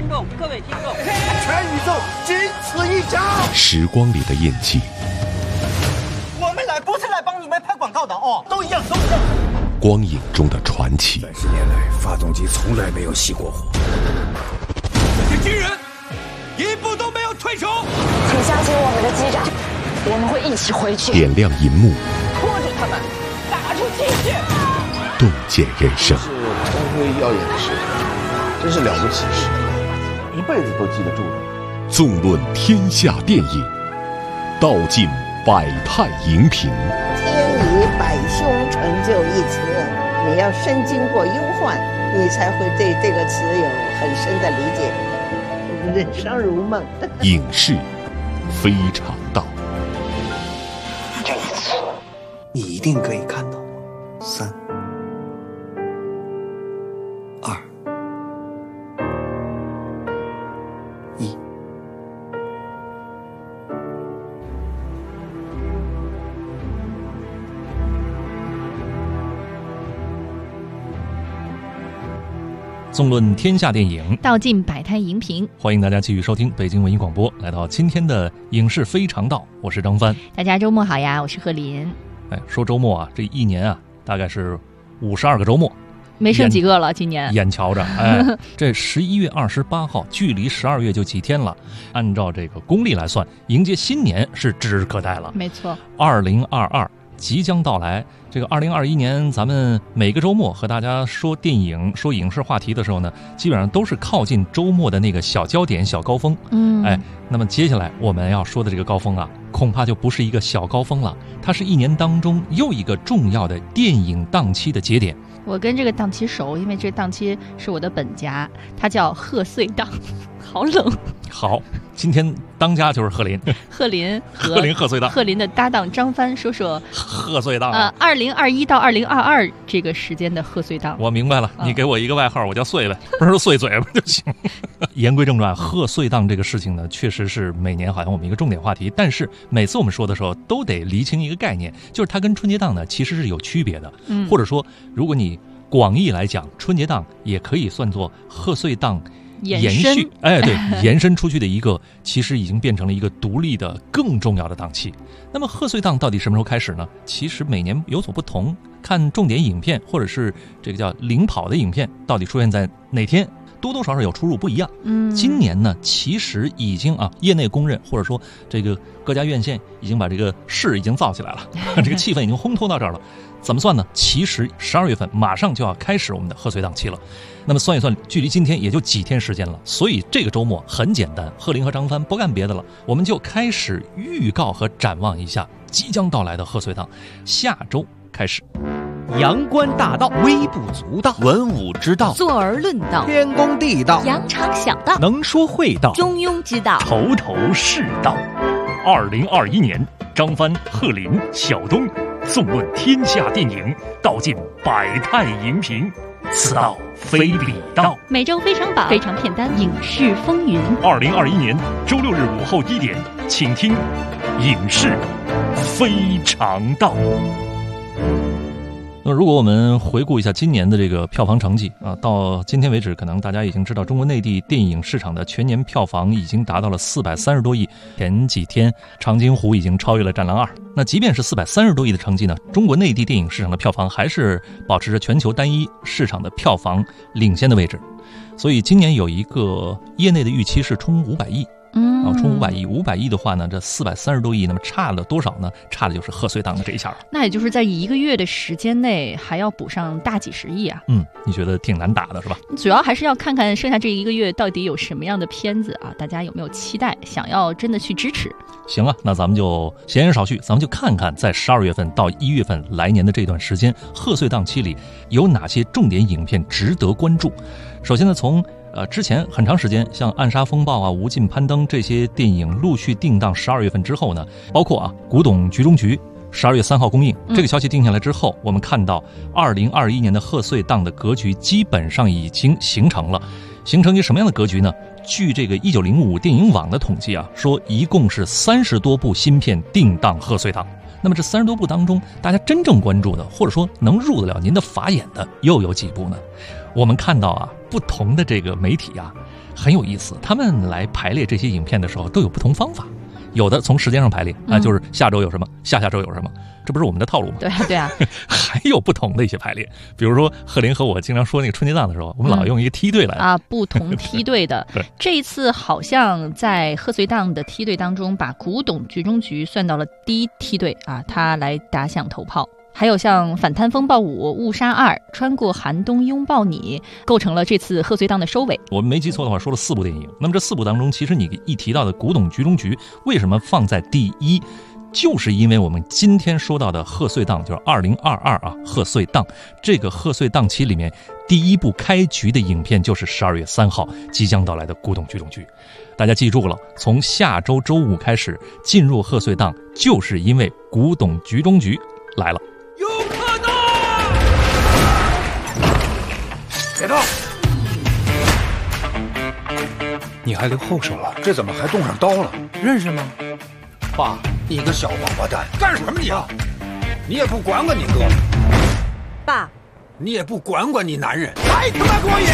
众，各位听众， 全宇宙仅此一家。 时光里的印记， 我们来不是来帮你们拍广告的哦，都一样，都一样。 光影中的传奇。 30年来，发动机从来没有熄过火。 这些军人一步都没有退出。 请相信我们的机长，我们会一起回去。 点亮银幕， 拖住他们，打出气势， 洞见人生。 是光辉耀眼的时刻，真是了不起时刻，一辈子都记得住的。 纵论天下电影，道尽百态荧屏。 天以百凶成就一词，你要深经过忧患，你才会对这个词有很深的理解。人生如梦， 影视非常道。 这一次，你一定可以看到我。3、2、1。 纵论天下电影， 道尽百态荧屏。 欢迎大家继续收听北京文艺广播，来到今天的影视非常道，我是张帆。 大家周末好呀，我是贺林。 说周末啊，这一年啊，大概是52个周末， 没剩几个了。今年眼瞧着，这11月28号，距离12月就几天了。按照这个公历来算，迎接新年是指日可待了。 没错 ，2022即将到来。这个2021年，咱们每个周末和大家说电影、说影视话题的时候呢，基本上都是靠近周末的那个小焦点、小高峰。那么接下来我们要说的这个高峰啊，恐怕就不是一个小高峰了，它是一年当中又一个重要的电影档期的节点。 我跟这个档期熟，因为这档期是我的本家，它叫贺岁档。好冷。 好，今天当家就是贺林， 贺林贺岁档， 贺林的搭档张帆说说贺岁档 2021到2022这个时间的贺岁档。 我明白了，你给我一个外号，我叫岁呗，不是说碎嘴巴就行。言归正传，贺岁档这个事情呢，确实是每年好像我们一个重点话题，但是每次我们说的时候都得厘清一个概念，就是它跟春节档呢其实是有区别的。或者说，如果你广义来讲，春节档也可以算作贺岁档延续，延伸出去的一个，其实已经变成了一个独立的更重要的档期。那么贺岁档到底什么时候开始呢？其实每年有所不同，看重点影片或者是这个叫领跑的影片到底出现在哪天，多多少少有出入不一样。今年呢，其实已经业内公认，或者说这个各家院线已经把这个势已经造起来了，这个气氛已经烘托到这儿了。怎么算呢？其实12月份马上就要开始我们的贺岁档期了。那么算一算，距离今天也就几天时间了。所以这个周末很简单，贺林和张帆不干别的了，我们就开始预告和展望一下即将到来的贺岁档。下周开始， 阳关大道，微不足道；文武之道， 坐而论道； 天公地道， 扬长小道； 能说会道， 中庸之道， 头头是道。2021年，张帆、贺林、小东纵论天下电影，道尽百态荧屏，此道非彼道。 每周非常榜、非常片单、影视风云。 2021年周6日午后1点，请听影视非常道。 那如果我们回顾一下今年的这个票房成绩到今天为止，可能大家已经知道，中国内地电影市场的全年票房已经达到了430多亿。前几天，长津湖已经超越了《战狼2》。那即便是430多亿的成绩呢，中国内地电影市场的票房还是保持着全球单一市场的票房领先的位置。所以今年有一个业内的预期是冲500亿。冲500亿，500亿的话呢，这430多亿，那么差了多少呢？差的就是贺岁档的这一下。 那也就是在1个月的时间内，还要补上大几十亿啊！ 你觉得挺难打的是吧？ 主要还是要看看剩下这1个月到底有什么样的片子啊，大家有没有期待，想要真的去支持？ 行啊，那咱们就闲言少叙，咱们就看看在12月份到1月份来年的这段时间，贺岁档期里有哪些重点影片值得关注。首先呢，从之前很长时间，像《暗杀风暴》无尽攀登这些电影陆续定档12月份之后呢，包括古董局中局12月3号公映，这个消息定下来之后，我们看到2021年的贺岁档的格局基本上已经形成了。形成一个什么样的格局呢？据这个1905电影网的统计说一共是30多部新片定档贺岁档。那么这30多部当中，大家真正关注的，或者说能入得了您的法眼的，又有几部呢？我们看到不同的这个媒体很有意思。他们来排列这些影片的时候都有不同方法，有的从时间上排列啊，就是下周有什么，下下周有什么，这不是我们的套路吗？ 对啊，对啊。 还有不同的一些排列，比如说贺林和我经常说那个春节档的时候，我们老用一个梯队来啊，不同梯队的。这一次好像在贺岁档的梯队当中，把古董局中局算到了第一梯队啊，他来打响头炮。还有像反贪风暴5、误杀2、穿过寒冬拥抱你，构成了这次贺岁档的收尾。 我们没记错的话，说了4部电影。那么这4部当中，其实你一提到的古董局中局为什么放在第一，就是因为我们今天说到的贺岁档就是2022啊，贺岁档这个贺岁档期里面第一部开局的影片就是12月3号即将到来的古董局中局。大家记住了，从下周周5开始进入贺岁档，就是因为古董局中局来了。 有可能！别动！ 你还留后手了？这怎么还动上刀了？ 认识吗？ 爸，你个小王八蛋，干什么你啊？你也不管管你哥。 爸， 你也不管管你男人，还他妈过瘾！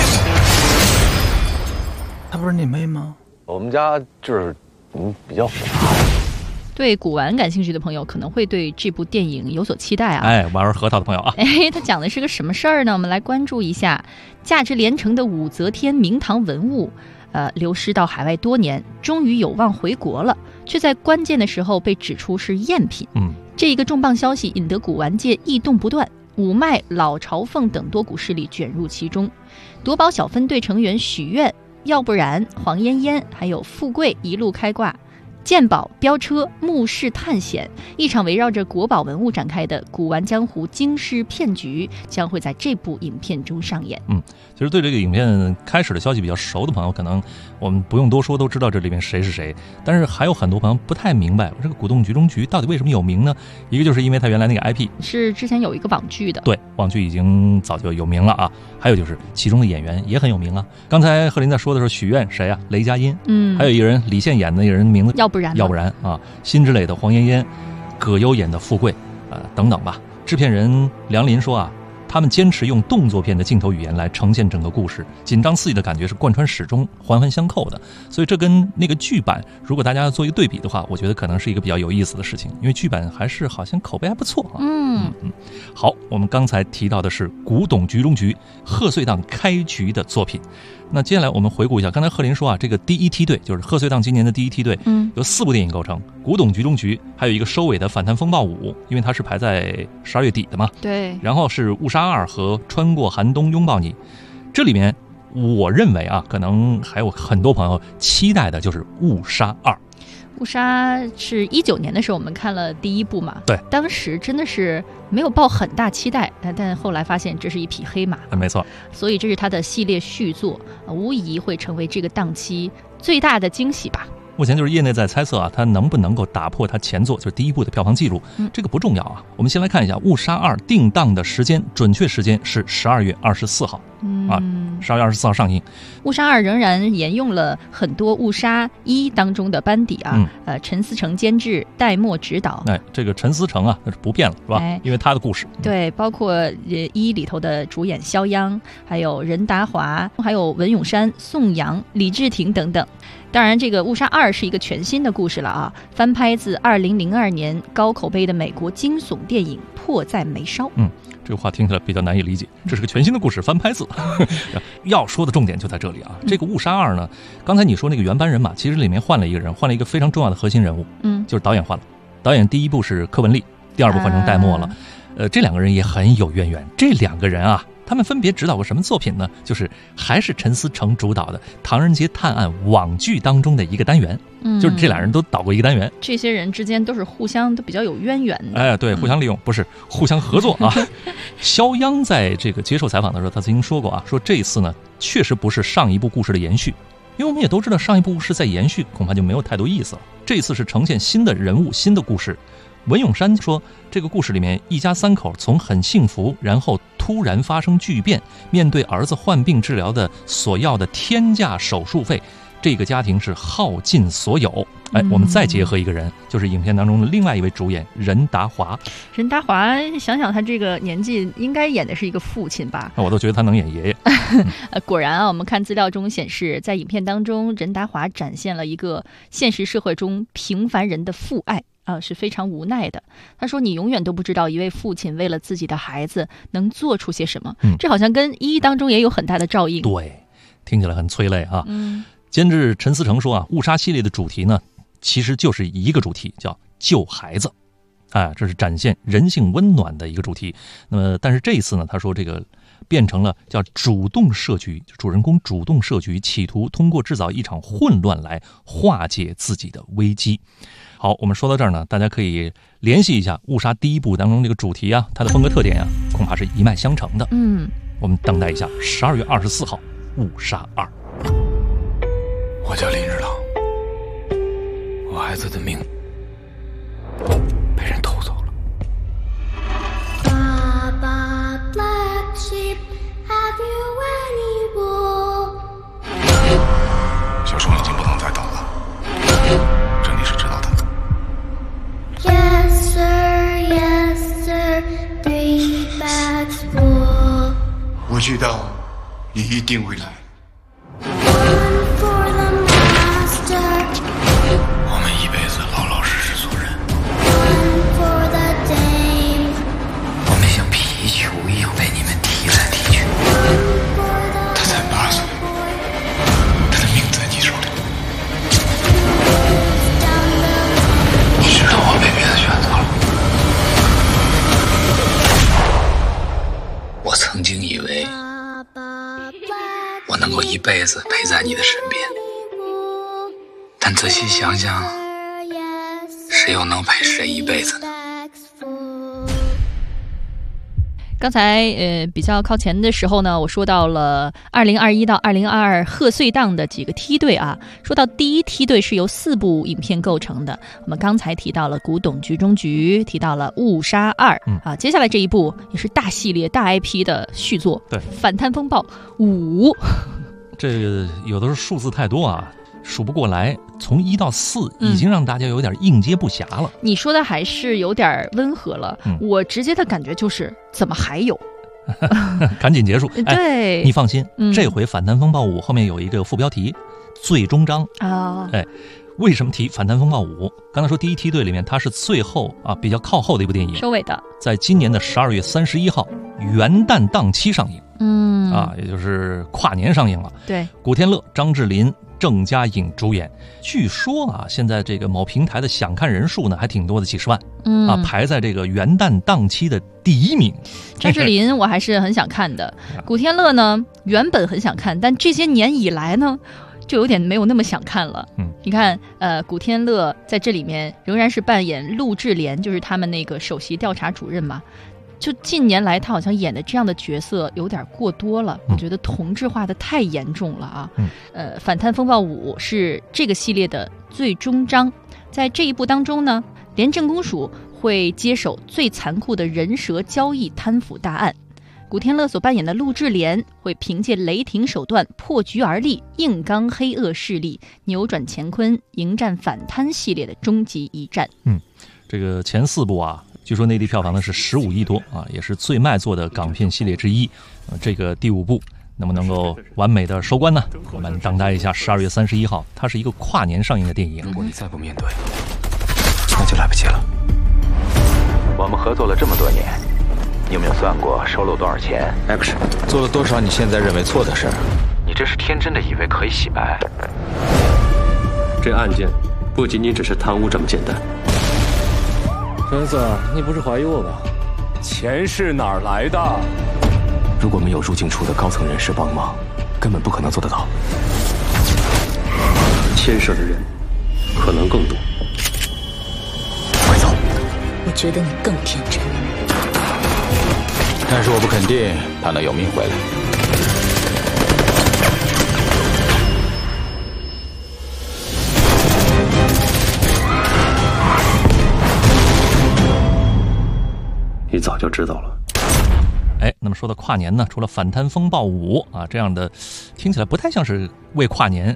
她不是你妹吗？ 我们家就是比较复杂。 对古玩感兴趣的朋友可能会对这部电影有所期待啊！ 哎，玩核桃的朋友啊， 它讲的是个什么事儿呢？我们来关注一下。价值连城的武则天明堂文物，流失到海外多年，终于有望回国了，却在关键的时候被指出是赝品。这一个重磅消息引得古玩界异动不断，五脉、老朝奉等多股势力卷入其中。夺宝小分队成员许愿、要不然、黄嫣嫣还有富贵一路开挂。鉴宝、飙车、墓室探险，一场围绕着国宝文物展开的古玩江湖惊世骗局将会在这部影片中上演。 其实对这个影片开始的消息比较熟的朋友，可能我们不用多说，都知道这里面谁是谁。但是还有很多朋友不太明白，这个古董局中局到底为什么有名呢？一个就是因为它原来那个 IP 是之前有一个网剧的， 对，网剧已经早就有名了啊。还有就是其中的演员也很有名啊。刚才贺林在说的时候，许愿谁啊？雷佳音，还有一个人李现演的那个人名字要不然啊，辛芷蕾的黄嫣嫣，葛优演的富贵，等等吧。制片人梁林说啊，他们坚持用动作片的镜头语言来呈现整个故事，紧张刺激的感觉是贯穿始终，环环相扣的。所以这跟那个剧版，如果大家要做一个对比的话，我觉得可能是一个比较有意思的事情，因为剧版还是好像口碑还不错啊。好，我们刚才提到的是古董局中局贺岁档开局的作品。那接下来我们回顾一下，刚才贺林说啊，这个第一梯队就是贺岁档今年的第一梯队，由4部电影构成，古董局中局，还有一个收尾的反贪风暴5，因为它是排在12月底的嘛。对。然后是误杀2和穿过寒冬拥抱你。这里面我认为啊，可能还有很多朋友期待的就是误杀2。 误杀是19年的时候我们看了第一部嘛， 对， 当时真的是没有抱很大期待，但后来发现这是一匹黑马， 没错， 所以这是他的系列续作，无疑会成为这个档期最大的惊喜吧。 目前就是业内在猜测啊，它能不能够打破它前作就是第一部的票房记录，这个不重要啊。我们先来看一下误杀2定档的时间，准确时间是12月24号啊，12月24号上映。 误杀2仍然沿用了很多误杀1当中的班底啊，陈思诚监制，戴墨执导。 这个陈思诚啊，那是不变了是吧？因为他的故事。对， 包括1里头的主演肖央，还有任达华，还有文咏珊、宋阳、李治廷等等。当然，这个误杀2是一个全新的故事了啊，翻拍自2002年高口碑的美国惊悚电影《迫在眉梢》。 这个话听起来比较难以理解，这是个全新的故事，翻拍自。要说的重点就在这里啊，这个误杀2呢，刚才你说那个原班人马，其实里面换了一个人，换了一个非常重要的核心人物，就是导演换了。导演第一部是柯文丽，第2部换成戴墨了。这2个人也很有渊源，这2个人啊。他们分别指导过什么作品呢？就是还是陈思诚主导的《唐人街探案》网剧当中的一个单元，就是这俩人都导过一个单元。 这些人之间都是互相都比较有渊源的。 对，互相利用，不是互相合作啊。肖央在这个接受采访的时候，他曾经说过啊，说这一次呢，确实不是上一部故事的延续，因为我们也都知道上一部是在延续，恐怕就没有太多意思了。这一次是呈现新的人物、新的故事。文咏珊说，这个故事里面一家3口从很幸福，然后突然发生巨变，面对儿子患病治疗的所要的天价手术费， 这个家庭是耗尽所有。我们再结合一个人，就是影片当中的另外一位主演任达华。 任达华，想想他这个年纪，应该演的是一个父亲吧？ 我都觉得他能演爷爷。 果然啊，我们看资料中显示，在影片当中，任达华展现了一个现实社会中平凡人的父爱是非常无奈的。他说：“你永远都不知道一位父亲为了自己的孩子能做出些什么。”这好像跟一当中也有很大的照应。 对，听起来很催泪啊。监制陈思诚说啊，误杀系列的主题呢，其实就是一个主题，叫救孩子。这是展现人性温暖的一个主题。那么，但是这一次呢，他说这个变成了叫主动设局，主人公主动设局，企图通过制造一场混乱来化解自己的危机。好，我们说到这儿呢，大家可以联系一下《误杀》第一部当中这个主题啊，它的风格特点啊，恐怕是一脉相承的。我们等待一下12月24号《误杀2》。 我叫林日朗，我孩子的命被人偷走了。 爸爸 Black Sheep, have you any wool? 小虫已经不能再等了，这你是知道的。 Yes, sir, yes, sir, 3 bags full. 我知道你一定会来。 我们一辈子老老实实做人。我们像皮球一样被你们踢来踢去。 他才8岁，他的命在你手里。 你知道我被别的选择了。我曾经以为我能够一辈子陪在你的身边，但仔细想想，谁又能陪谁一辈子呢？ 刚才比较靠前的时候呢，我说到了2021到2022贺岁档的几个梯队啊。说到第一梯队是由4部影片构成的，我们刚才提到了《古董局中局》，提到了《误杀2》接下来这一部也是大系列大 IP 的续作， 对，《 反贪风暴5》。 这个有的是数字太多啊，数不过来，从1到4已经让大家有点应接不暇了。 你说的还是有点温和了，我直接的感觉就是怎么还有赶紧结束。 对， 你放心，这回反贪风暴5后面有一个副标题最终章为什么提反贪风暴5？刚才说第一梯队里面它是最后比较靠后的一部电影， 收尾的， 在今年的12月31号元旦档期上映。也就是跨年上映了。 对， 古天乐、张智霖、郑嘉颖主演。据说现在这个某平台的想看人数呢还挺多的，几十万。排在这个元旦档期的第1名。 张智霖我还是很想看的，古天乐呢原本很想看，但这些年以来呢就有点没有那么想看了。你看古天乐在这里面仍然是扮演陆志廉，就是他们那个首席调查主任嘛。就近年来他好像演的这样的角色有点过多了，我觉得同质化的太严重了啊。反贪风暴5是这个系列的最终章，在这一部当中呢，廉政公署会接手最残酷的人蛇交易贪腐大案，古天乐所扮演的陆志廉会凭借雷霆手段破局而立，硬刚黑恶势力，扭转乾坤，迎战反贪系列的终极一战。 这个前4部据说内地票房呢是15亿多也是最卖座的港片系列之一。这个第5部能不能够完美的收官呢？我们等待一下12月31号，它是一个跨年上映的电影。 如果你再不面对，那就来不及了。 我们合作了这么多年，你有没有算过收了多少钱？ 不是，做了多少你现在认为错的事？ 你这是天真的以为可以洗白？ 这案件不仅仅只是贪污这么简单。 陈子，你不是怀疑我吧？ 钱是哪儿来的？ 如果没有入境处的高层人士帮忙，根本不可能做得到。 牵涉的人可能更多。 快走！ 我觉得你更天真。 但是我不肯定他能有命回来。 你早就知道了。 那么说到跨年呢，除了反贪风暴5这样的听起来不太像是为跨年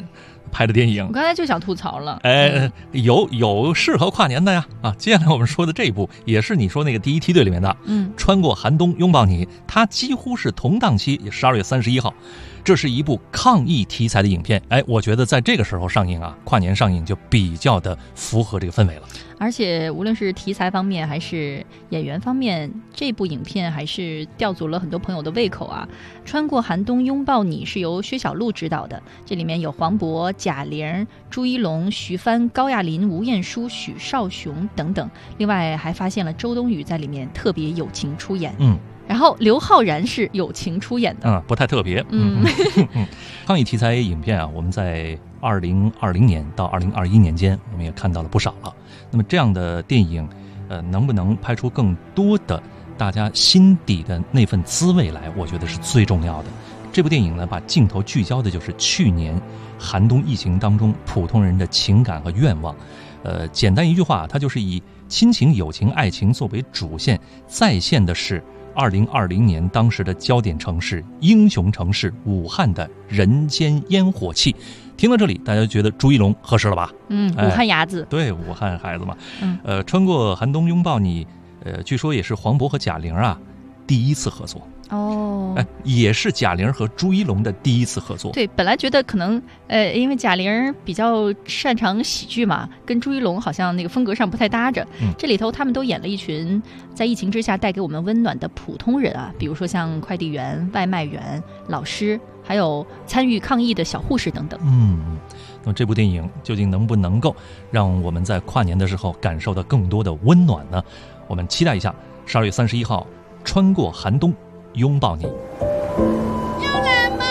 拍的电影。 我刚才就想吐槽了， 有适合跨年的呀啊！接下来我们说的这一部也是你说那个第一梯队里面的，穿过寒冬拥抱你，它几乎是同档期，也12月31号。这是一部抗疫题材的影片，我觉得在这个时候上映啊，跨年上映就比较的符合这个氛围了。 而且无论是题材方面还是演员方面，这部影片还是吊足了很多朋友的胃口啊。穿过寒冬拥抱你是由薛晓路执导的，这里面有黄渤、贾玲、朱一龙、徐帆、高亚麟、吴彦姝、许绍雄等等，另外还发现了周冬雨在里面特别友情出演。然后刘昊然是友情出演的， 不太特别。抗疫题材影片啊，我们在2020年到2021年间，我们也看到了不少了。那么这样的电影，能不能拍出更多的大家心底的那份滋味来，我觉得是最重要的。这部电影呢，把镜头聚焦的就是去年寒冬疫情当中普通人的情感和愿望。简单一句话，它就是以亲情、友情、爱情作为主线，再现的是2020年当时的焦点城市、英雄城市武汉的人间烟火气。听到这里，大家觉得朱一龙合适了吧？ 武汉伢子， 对，武汉孩子嘛。穿过寒冬拥抱你，据说也是黄渤和贾玲啊第一次合作。也是贾玲和朱一龙的第一次合作。 对，本来觉得可能因为贾玲比较擅长喜剧嘛，跟朱一龙好像那个风格上不太搭着。这里头他们都演了一群在疫情之下带给我们温暖的普通人啊，比如说像快递员、外卖员、老师，还有参与抗疫的小护士等等。 那么这部电影究竟能不能够让我们在跨年的时候感受到更多的温暖呢？我们期待一下12月31号穿过寒冬拥抱你。 有人吗？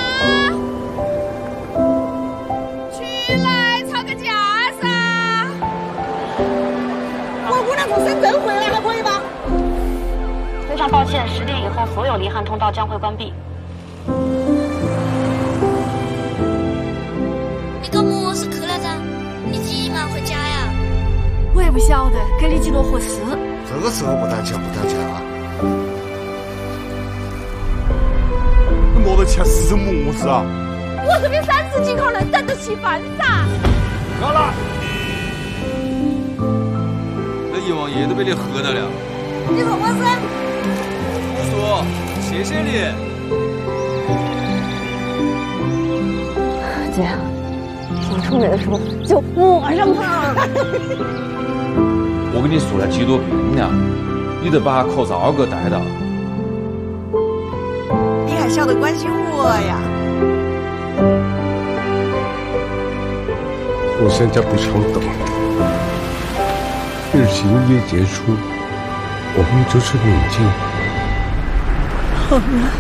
出来吵个架噻！ 我姑娘从深圳回来还可以吗？ 非常抱歉，10点以后所有离汉通道将会关闭。 你搞么事去来着？你急嘛回家呀？ 我也不晓得，给你几多合适。 这个时候不打钱啊！ 我的钱是么事啊？ 我这边30斤可能等得起饭噻。 高了，那一王爷都被你喝到了。 你说我是？ 我说谢谢你。 姐，想出门的时候就抹上它。 我跟你说了几多遍了，你得把口罩给戴到。 你还晓得关心我呀？ 我现在不想等了，疫情一结束，我们就是冷静。 好了。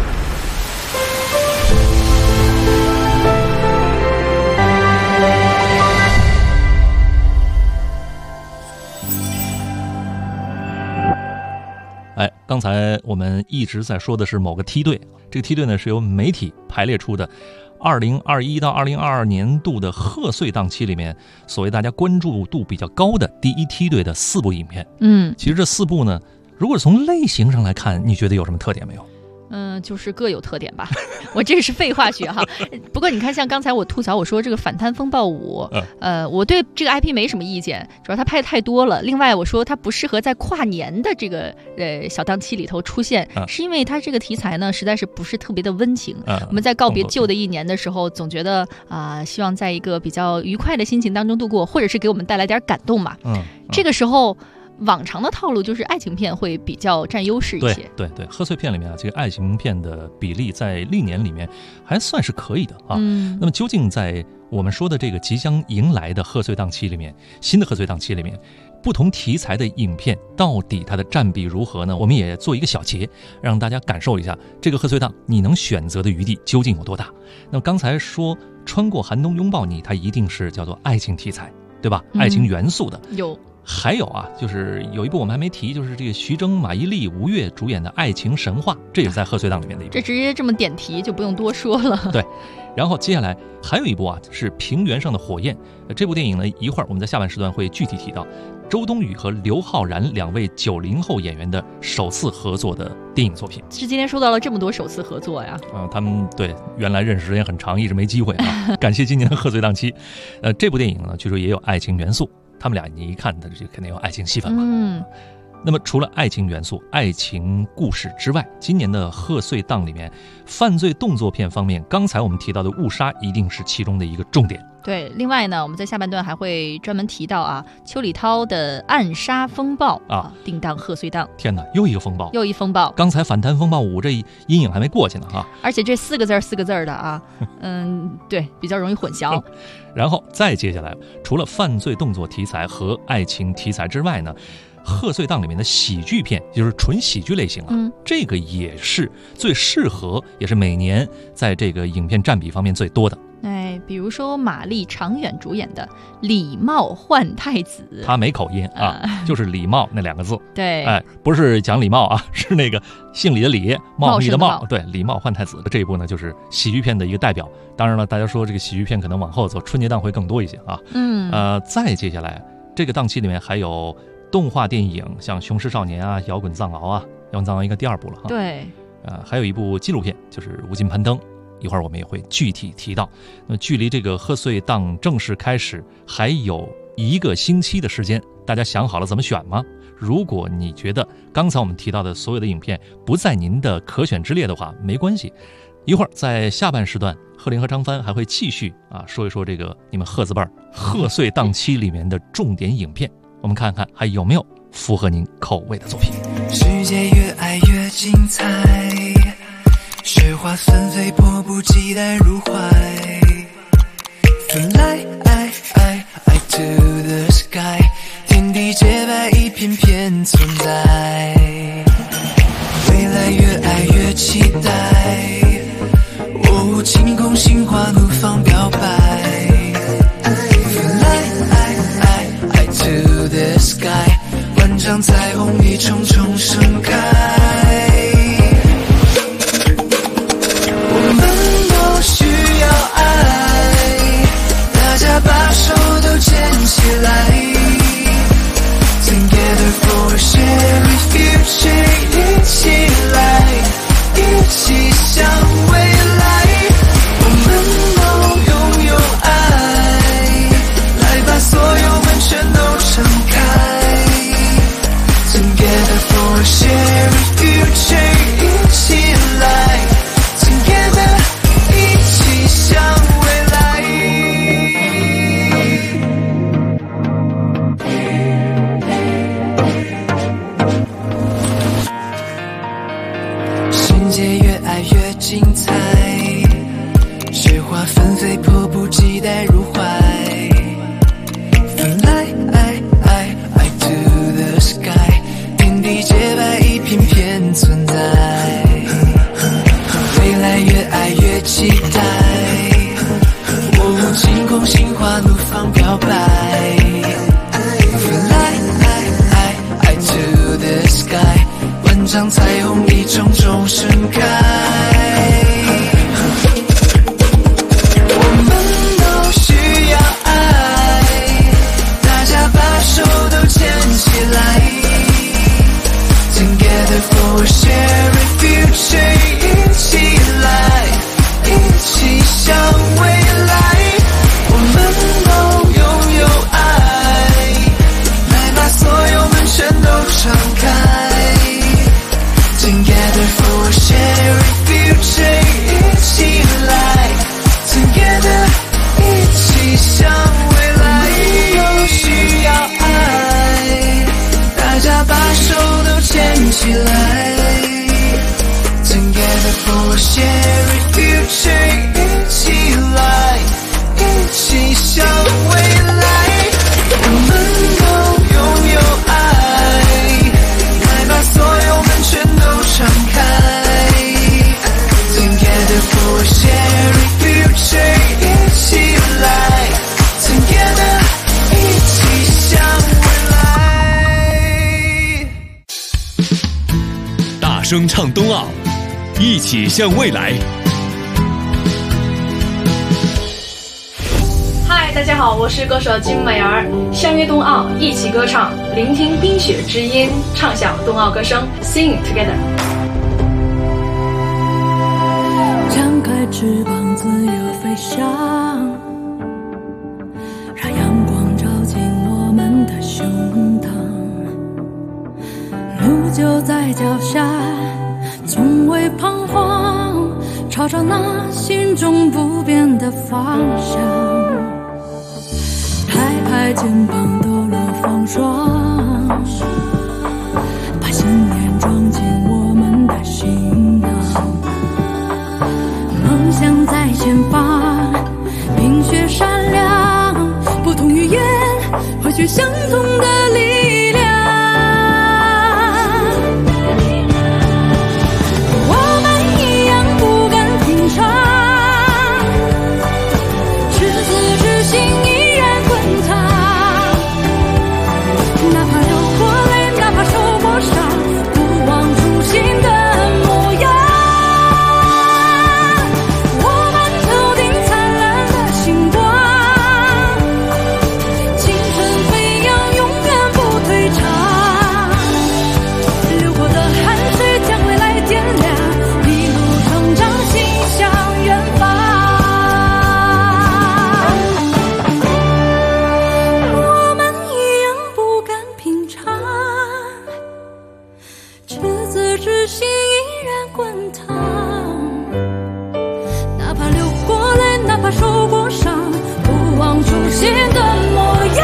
刚才我们一直在说的是某个梯队，这个梯队呢是由媒体排列出的2021到2022年度的贺岁档期里面，所谓大家关注度比较高的第一梯队的4部影片。其实这4部呢，如果从类型上来看，你觉得有什么特点没有？ 就是各有特点吧。我这个是废话学哈。不过你看，像刚才我吐槽我说这个反贪风暴5，我对这个 IP 没什么意见，主要它拍的太多了。另外我说它不适合在跨年的这个小档期里头出现，是因为它这个题材呢实在是不是特别的温情。我们在告别旧的一年的时候，总觉得希望在一个比较愉快的心情当中度过，或者是给我们带来点感动嘛。这个时候往常的套路就是爱情片会比较占优势一些。对， 贺岁片里面这个爱情片的比例在历年里面还算是可以的啊。那么究竟在我们说的这个即将迎来的贺岁档期里面，新的贺岁档期里面，不同题材的影片到底它的占比如何呢？我们也做一个小结，让大家感受一下这个贺岁档你能选择的余地究竟有多大。那么刚才说穿过寒冬拥抱你，它一定是叫做爱情题材，对吧？爱情元素的。 有还有啊，就是有一部我们还没提，就是这个徐峥、马伊琍、吴越主演的《爱情神话》，这也是在贺岁档里面的一部。 这直接这么点题就不用多说了。 对，然后接下来还有一部啊，是《平原上的火焰》。这部电影呢，一会儿我们在下半时段会具体提到。周冬雨和刘昊然2位90后演员的首次合作的电影作品， 是今天说到了这么多首次合作呀？ 他们对原来认识时间很长，一直没机会啊。感谢今年的贺岁档期。这部电影呢，据说也有爱情元素，他们俩你一看，他这肯定有爱情戏份嘛。那么除了爱情元素、爱情故事之外，今年的贺岁档里面，犯罪动作片方面，刚才我们提到的《误杀》一定是其中的一个重点。 对，另外呢，我们在下半段还会专门提到啊，邱礼涛的《暗杀风暴》啊，定档贺岁档。 天哪，又一个风暴， 又一风暴。 刚才反贪风暴5这阴影还没过去呢哈。 而且这4个字的啊，对，比较容易混淆。 然后再接下来，除了犯罪动作题材和爱情题材之外呢，贺岁档里面的喜剧片，就是纯喜剧类型啊，这个也是最适合，也是每年在这个影片占比方面最多的。 比如说马丽长远主演的《礼貌换太子》， 他没口音啊，就是礼貌那2个字。 对， 不是讲礼貌啊，是那个姓李的李，茂密的茂。 对，礼貌换太子这一部呢，就是喜剧片的一个代表。当然了，大家说这个喜剧片可能往后走，春节档会更多一些啊。再接下来这个档期里面还有动画电影，像《雄狮少年》啊，《摇滚藏獒》啊，《摇滚藏獒》应该第2部了哈。 对， 还有一部纪录片，就是《无尽攀登》。一会儿我们也会具体提到。那么距离这个贺岁档正式开始还有1个星期的时间，大家想好了怎么选吗？如果你觉得刚才我们提到的所有的影片不在您的可选之列的话，没关系。一会儿在下半时段，贺林和张帆还会继续说一说这个你们贺字辈贺岁档期里面的重点影片，我们看看还有没有符合您口味的作品。 世界越爱越精彩，雪花纷飞，迫不及待入怀。Fly to the sky， 天地洁白，一片片存在。未来越爱越期待，晴空心花怒放表白。Fly to the sky， 万丈彩虹一重重盛开。把手都牵起来 Together for sharing future， 一起来，一起向未来。我们都拥有爱，来把所有门全都敞开 Together for sharing future， 一起来 Together， 一起向未来。精彩，雪花纷飞，迫不及待入怀。Fly to the sky， 天地洁白，一片片存在。未来越爱越期待，晴空心花怒放表白。Fly to the sky， 万丈彩虹一重重盛开。Together for sharing future， 一起来，一起向未来。我们都拥有爱，来把所有门全都敞开。Together for sharing future， 一起来 Together， 一起向未来。都需要爱，大家把手都牵起来 Together for sharing future， 一起来，一起向未来。我们都拥有爱，来把所有门全都敞开 Together for sharing future， 一起来 Together， 一起向未来。 唱冬奥，一起向未来。 嗨，大家好，我是歌手金美儿，相约冬奥，一起歌唱，聆听冰雪之音，唱响冬奥歌声 ，Sing together。 张开翅膀，自由飞翔，让阳光照进我们的胸膛。路就在脚下，从未彷徨，朝着那心中不变的方向。抬肩膀，抖落风霜，把信念装进我们的行囊。梦想在前方，冰雪闪亮，不同语言，汇聚相同的力量。我们一样不敢平常，赤子之心依然滚烫。哪怕流过泪，哪怕受过伤，不忘初心的模样。我们头顶灿烂的星光，青春飞扬，永远不退场。流过的汗水将未来点亮，一路成长，心向远方。我们一样不敢平常，赤子之心依然滚烫。哪怕流过泪，哪怕受过伤，不忘初心的模样。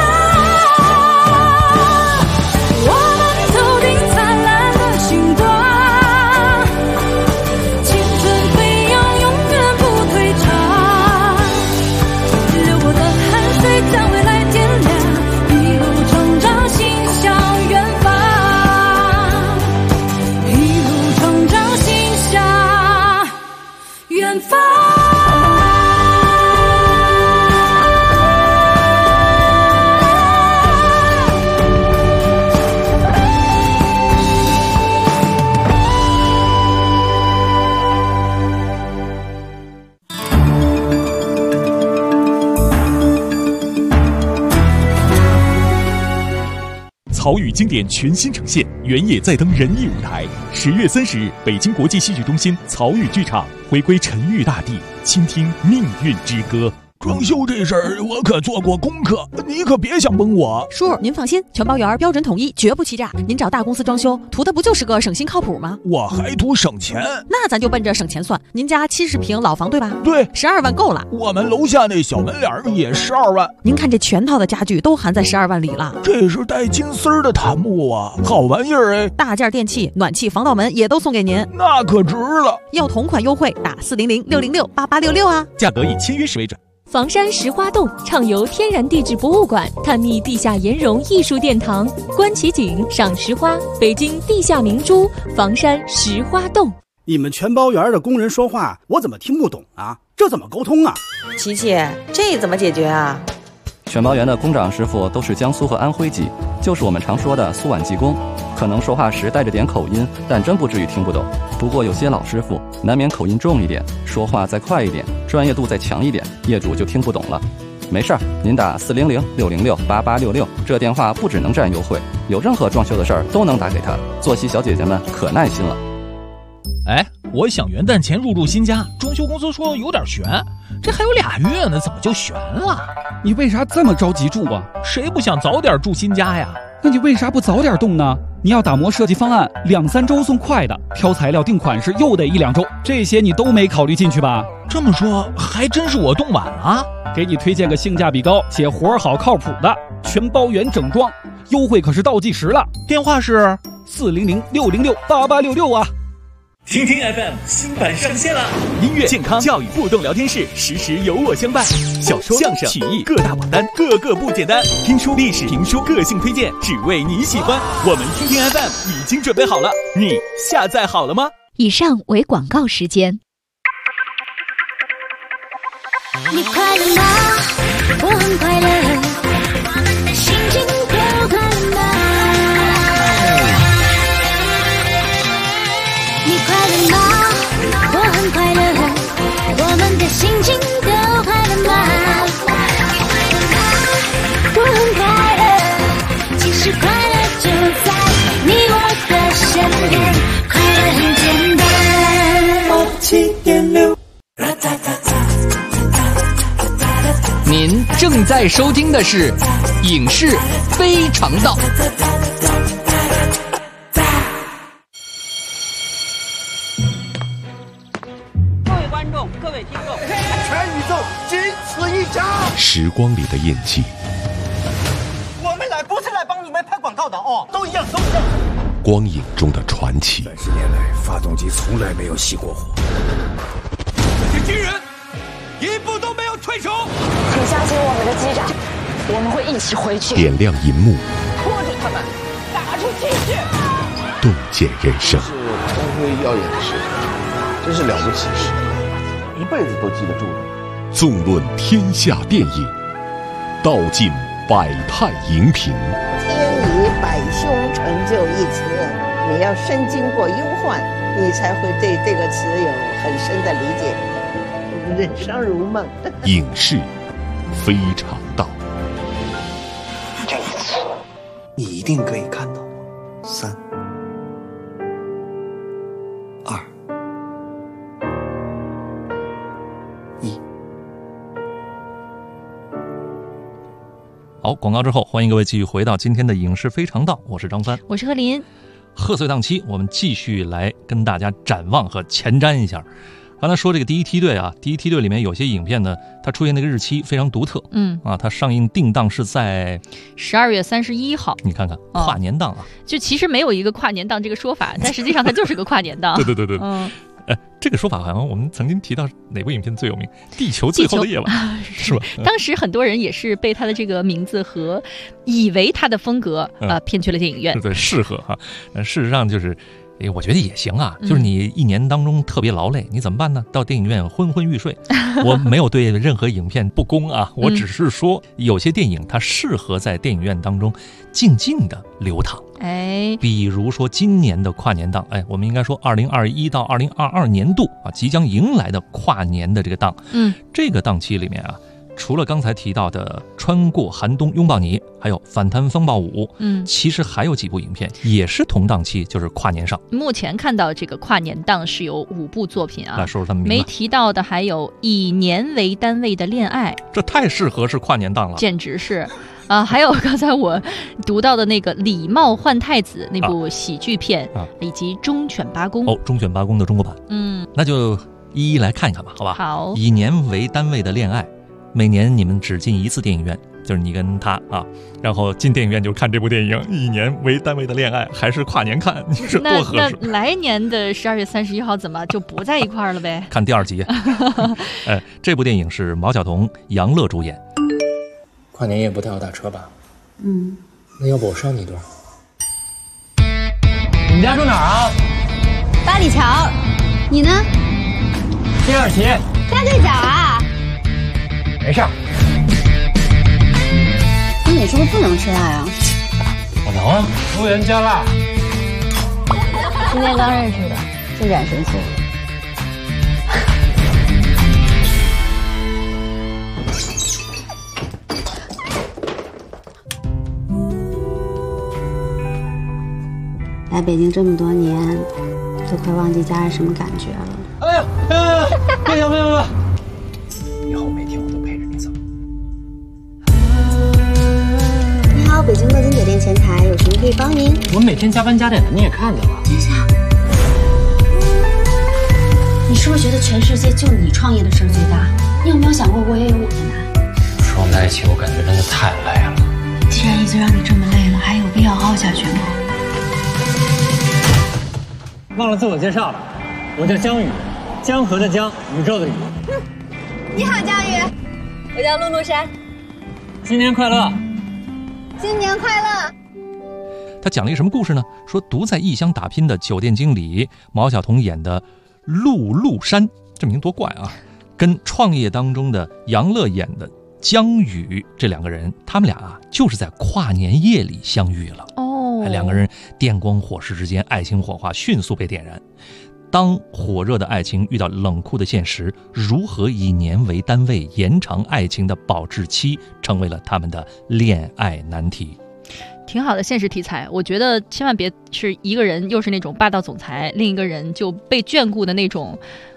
我们头顶灿烂的星光，青春飞扬，永远不退场。流过的汗水将未来点亮，一路成长，心向远方。一路成长，心向远方。 曹禺经典全新呈现，原野再登人艺舞台。10月30日，北京国际戏剧中心曹禺剧场回归沉郁大地，倾听命运之歌。 装修这事儿我可做过功课，你可别想蒙我。 叔，您放心，全包圆，标准统一，绝不欺诈。您找大公司装修，图的不就是个省心靠谱吗？ 我还图省钱。 那咱就奔着省钱算。您家70平老房对吧？ 对 ，12万够了。 我们楼下那小门脸也12万。 您看这全套的家具都含在12万里了。 这是带金丝儿的檀木啊，好玩意儿哎！ 大件电器、暖气、防盗门也都送给您， 那可值了。 要同款优惠，打400-606-8866啊！ 价格以签约时为准。 房山石花洞畅游天然地质博物馆，探秘地下岩溶艺术殿堂，观奇景，赏石花，北京地下明珠，房山石花洞。 你们全包园的工人说话，我怎么听不懂啊？这怎么沟通啊？ 琪琪，这怎么解决啊？ 全包园的工长师傅都是江苏和安徽籍，就是我们常说的苏皖技工，可能说话时带着点口音，但真不至于听不懂。不过有些老师傅难免口音重一点，说话再快一点，专业度再强一点，业主就听不懂了。没事儿，您打400-606-8866，这电话不只能占优惠，有任何装修的事儿都能打给他。作息小姐姐们可耐心了。 哎，我想元旦前入住新家，装修公司说有点悬，这还有2月呢，怎么就悬了？ 你为啥这么着急住啊？ 谁不想早点住新家呀？ 那你为啥不早点动呢？你要打磨设计方案，2-3周送快的，挑材料定款式又得1-2周，这些你都没考虑进去吧？ 这么说还真是我动晚了。 给你推荐个性价比高且活好靠谱的全包园整装，优惠可是倒计时了。 电话是 400-606-8866啊。 听听 FM 新版上线了， 音乐、健康、教育、互动聊天室，时时有我相伴。小说、相声、曲艺各大榜单，个个不简单。听书、历史、评书，个性推荐，只为你喜欢。我们听听 FM 已经准备好了，你下载好了吗？ 以上为广告时间。 你快乐吗？我很快乐，我们的心情都快乐吗？你快正在收听的是《影视非常道》。 各位观众，各位听众， 全宇宙仅此一家。 时光里的印记， 我们来不是来帮你们拍广告的哦，都一样，都一样。 光影中的传奇。 30年来，发动机从来没有熄过火。 这些军人一步都没有退手。 请相信我们的机长，我们会一起回去。 点亮银幕， 拖住他们，打出气势， 洞见人生。 是光辉耀眼的时刻，真是了不起的时刻，一辈子都记得住的。 纵论天下电影，道尽百态荧屏。 天以百凶成就一词，你要身经过忧患，你才会对这个词有很深的理解。人生如梦， 影视非常道。 这一次，你一定可以看到我。3、2、1。 好，广告之后，欢迎各位继续回到今天的影视非常道，我是张帆， 我是贺林。 贺岁档期，我们继续来跟大家展望和前瞻一下。刚才说这个第一梯队啊，第一梯队里面有些影片呢，它出现那个日期非常独特，它上映定档是在 12月31号。 你看看跨年档啊， 就其实没有一个跨年档这个说法，但实际上它就是个跨年档。 对，这个说法好像我们曾经提到哪部影片最有名，《地球最后的夜晚》是吧？ 当时很多人也是被他的这个名字和以为他的风格骗去了电影院。 对，适合哈。事实上就是。我觉得也行啊，就是你一年当中特别劳累，你怎么办呢？到电影院昏昏欲睡。我没有对任何影片不公啊，我只是说有些电影它适合在电影院当中静静的流淌。比如说今年的跨年档，我们应该说2021到2022年度啊，即将迎来的跨年的这个档，这个档期里面啊。除了刚才提到的《穿过寒冬拥抱你》，还有《反贪风暴5》，其实还有几部影片也是同档期，就是跨年上。 目前看到这个跨年档是有5部作品啊， 来说说他们。 没提到的还有以年为单位的恋爱， 这太适合是跨年档了， 简直是。还有刚才我读到的那个《礼貌换太子》那部喜剧片，以及《忠犬八公》。 忠犬八公的中国版。那就一一来看一看吧，好吧？ 好。 以年为单位的恋爱。每年你们只进1次电影院，就是你跟他啊，然后进电影院就看这部电影。以年为单位的恋爱，还是跨年看，你说多合适？ 那来年的12月31号怎么就不在一块儿了呗？ 看第2集。这部电影是毛晓彤、杨乐主演。 跨年夜不太好打车吧？那要不我捎你一段？ 你们家住哪儿啊？ 八里桥。你呢？ 第2期。 大对角啊？ 没事儿。 你是不是不能吃辣呀？ 我能啊，油盐加辣。 今天刚认识的，进展神速。来北京这么多年，都快忘记家是什么感觉了。 哎呀，别！ 以后每天我都陪着你走。 你好，北京乐金酒店前台，有什么可以帮您？ 我每天加班加点的，你也看到了。 等一下，你是不是觉得全世界就你创业的事儿最大？你有没有想过我也有我的难？ 说我们在一起，我感觉真的太累了。 既然一直让你这么累了，还有必要耗下去吗？ 忘了自我介绍了，我叫江宇，江河的江，宇宙的宇。 你好，江宇。我叫陆陆山。 新年快乐！ 新年快乐！ 他讲了一个什么故事呢？说独在异乡打拼的酒店经理毛晓彤演的陆陆山，这名多怪啊！跟创业当中的杨乐演的江宇这2个人，他们俩啊就是在跨年夜里相遇了。2个人电光火石之间，爱情火花迅速被点燃。当火热的爱情遇到冷酷的现实，如何以年为单位延长爱情的保质期，成为了他们的恋爱难题。 挺好的现实题材，我觉得千万别是一个人又是那种霸道总裁，另一个人就被眷顾的那种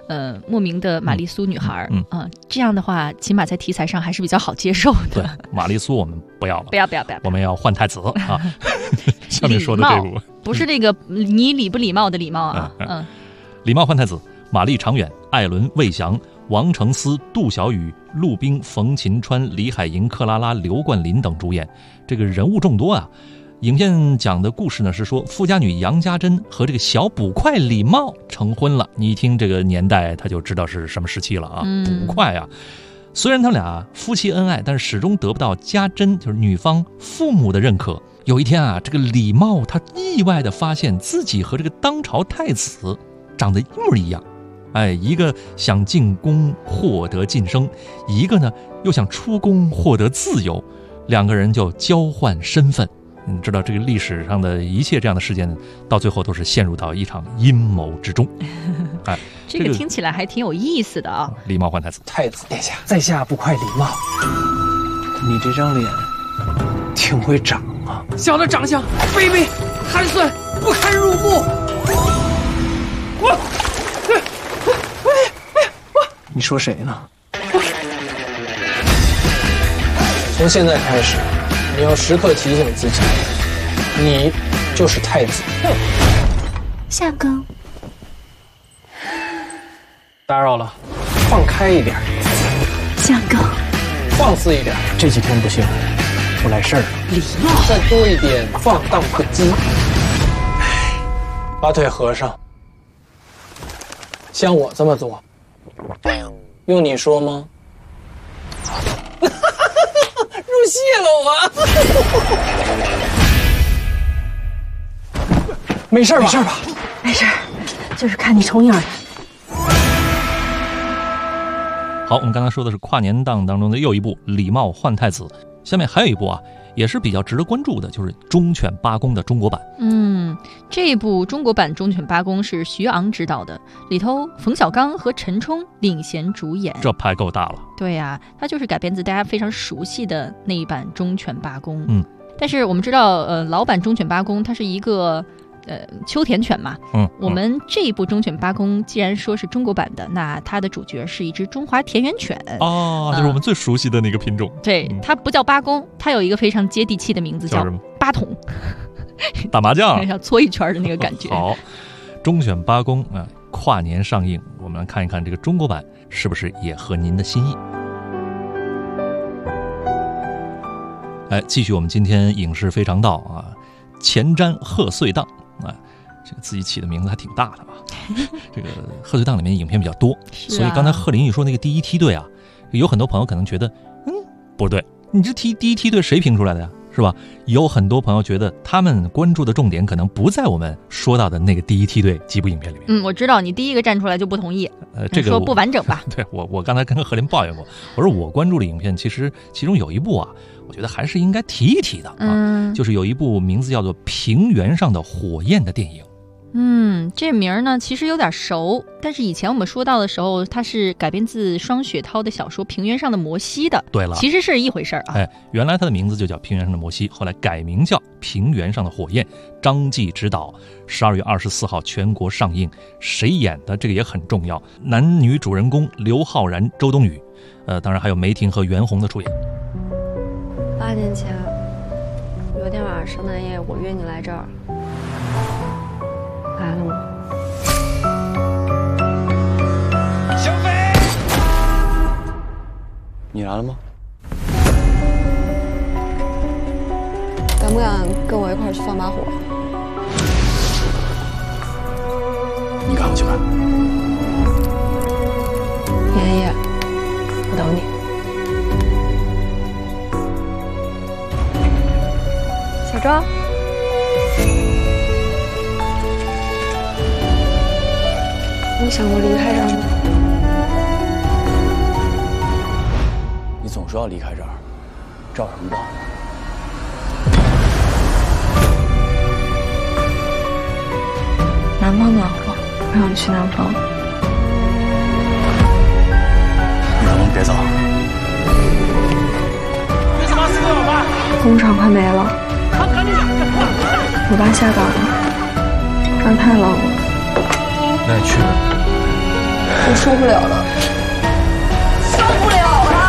莫名的玛丽苏女孩，这样的话起码在题材上还是比较好接受的。 对，玛丽苏我们不要了， 不要， 我们要换太子啊。下面说的这部不是那个你礼不礼貌的礼貌啊， 礼貌换太子，马丽、常远、艾伦、魏翔、王承思、杜小雨、陆冰、冯秦川、李海莹、克拉拉、刘冠霖等主演，这个人物众多啊。影片讲的故事呢是说，富家女杨家珍和这个小捕快李茂成婚了。你一听这个年代，他就知道是什么时期了啊！捕快啊，虽然他俩夫妻恩爱，但是始终得不到家珍就是女方父母的认可。有一天啊，这个李茂他意外的发现自己和这个当朝太子长得一模一样，一个想进宫获得晋升，一个呢又想出宫获得自由，两个人就交换身份。你知道这个历史上的一切这样的事件，到最后都是陷入到一场阴谋之中。 这个听起来还挺有意思的啊！ 礼貌换太子， 太子殿下，在下不快礼貌。你这张脸挺会长啊！ 小的长相卑鄙寒酸，不堪入目。 你说谁呢？从现在开始，你要时刻提醒自己，你就是太子。 相公， 打扰了，放开一点。 相公， 放肆一点。这几天不行，我来事儿了。 礼貌， 再多一点放荡不羁。把腿合上，像我这么做，用你说吗？入戏了我。没事吧？没事吧？ 没事，就是看你重影。 好，我们刚才说的是跨年档当中的又一部《礼貌换太子》，下面还有一部啊，也是比较值得关注的，就是《忠犬八公》的中国版。 这部中国版《忠犬八公》是徐昂执导的，里头冯小刚和陈冲领衔主演， 这牌够大了。 对呀，它就是改编自大家非常熟悉的那一版《忠犬八公》。但是我们知道，老版《忠犬八公》它是一个秋田犬嘛。我们这一部《忠犬八公》既然说是中国版的，那它的主角是一只中华田园犬。 就是我们最熟悉的那个品种。 对，它不叫八公，它有一个非常接地气的名字，叫八筒。 打麻将要搓一圈的那个感觉。 好，忠犬八公啊，跨年上映，我们来看一看这个中国版是不是也合您的心意。继续我们今天影视非常道啊，前瞻贺岁档啊，这个自己起的名字还挺大的啊。这个贺岁档里面影片比较多，所以刚才贺林一说那个第一梯队啊，有很多朋友可能觉得不对，你这第一梯队谁评出来的呀？是吧？有很多朋友觉得他们关注的重点可能不在我们说到的那个第一梯队几部影片里面。 我知道你第一个站出来就不同意， 这个说不完整吧？ 对，我刚才跟贺林抱怨过，我说我关注的影片其实其中有一部啊，我觉得还是应该提一提的啊，就是有一部名字叫做《平原上的火焰》的电影。 这名呢其实有点熟，但是以前我们说到的时候，它是改编自双雪涛的小说《平原上的摩西》的。 对了， 其实是一回事啊。 原来它的名字就叫《平原上的摩西》，后来改名叫《平原上的火焰》，张继执导，12月24号全国上映。谁演的这个也很重要，男女主人公刘昊然、周冬雨，当然还有梅婷和袁弘的出演。 8年前，有天晚上圣诞夜，我约你来这儿。来了吗？ 小飞， 你来了吗？ 敢不敢跟我一块儿去放把火？ 你赶快去看。 爷爷，我等你。小庄。你想过离开这儿吗？ 你总说要离开这儿，找什么吧？ 南方暖和，我让你去南方。 你能不能别走？ 你怎么死我爸？ 工厂快没了，我爸下岗了，这儿太冷了。 那你去吧。 我受不了了，受不了了！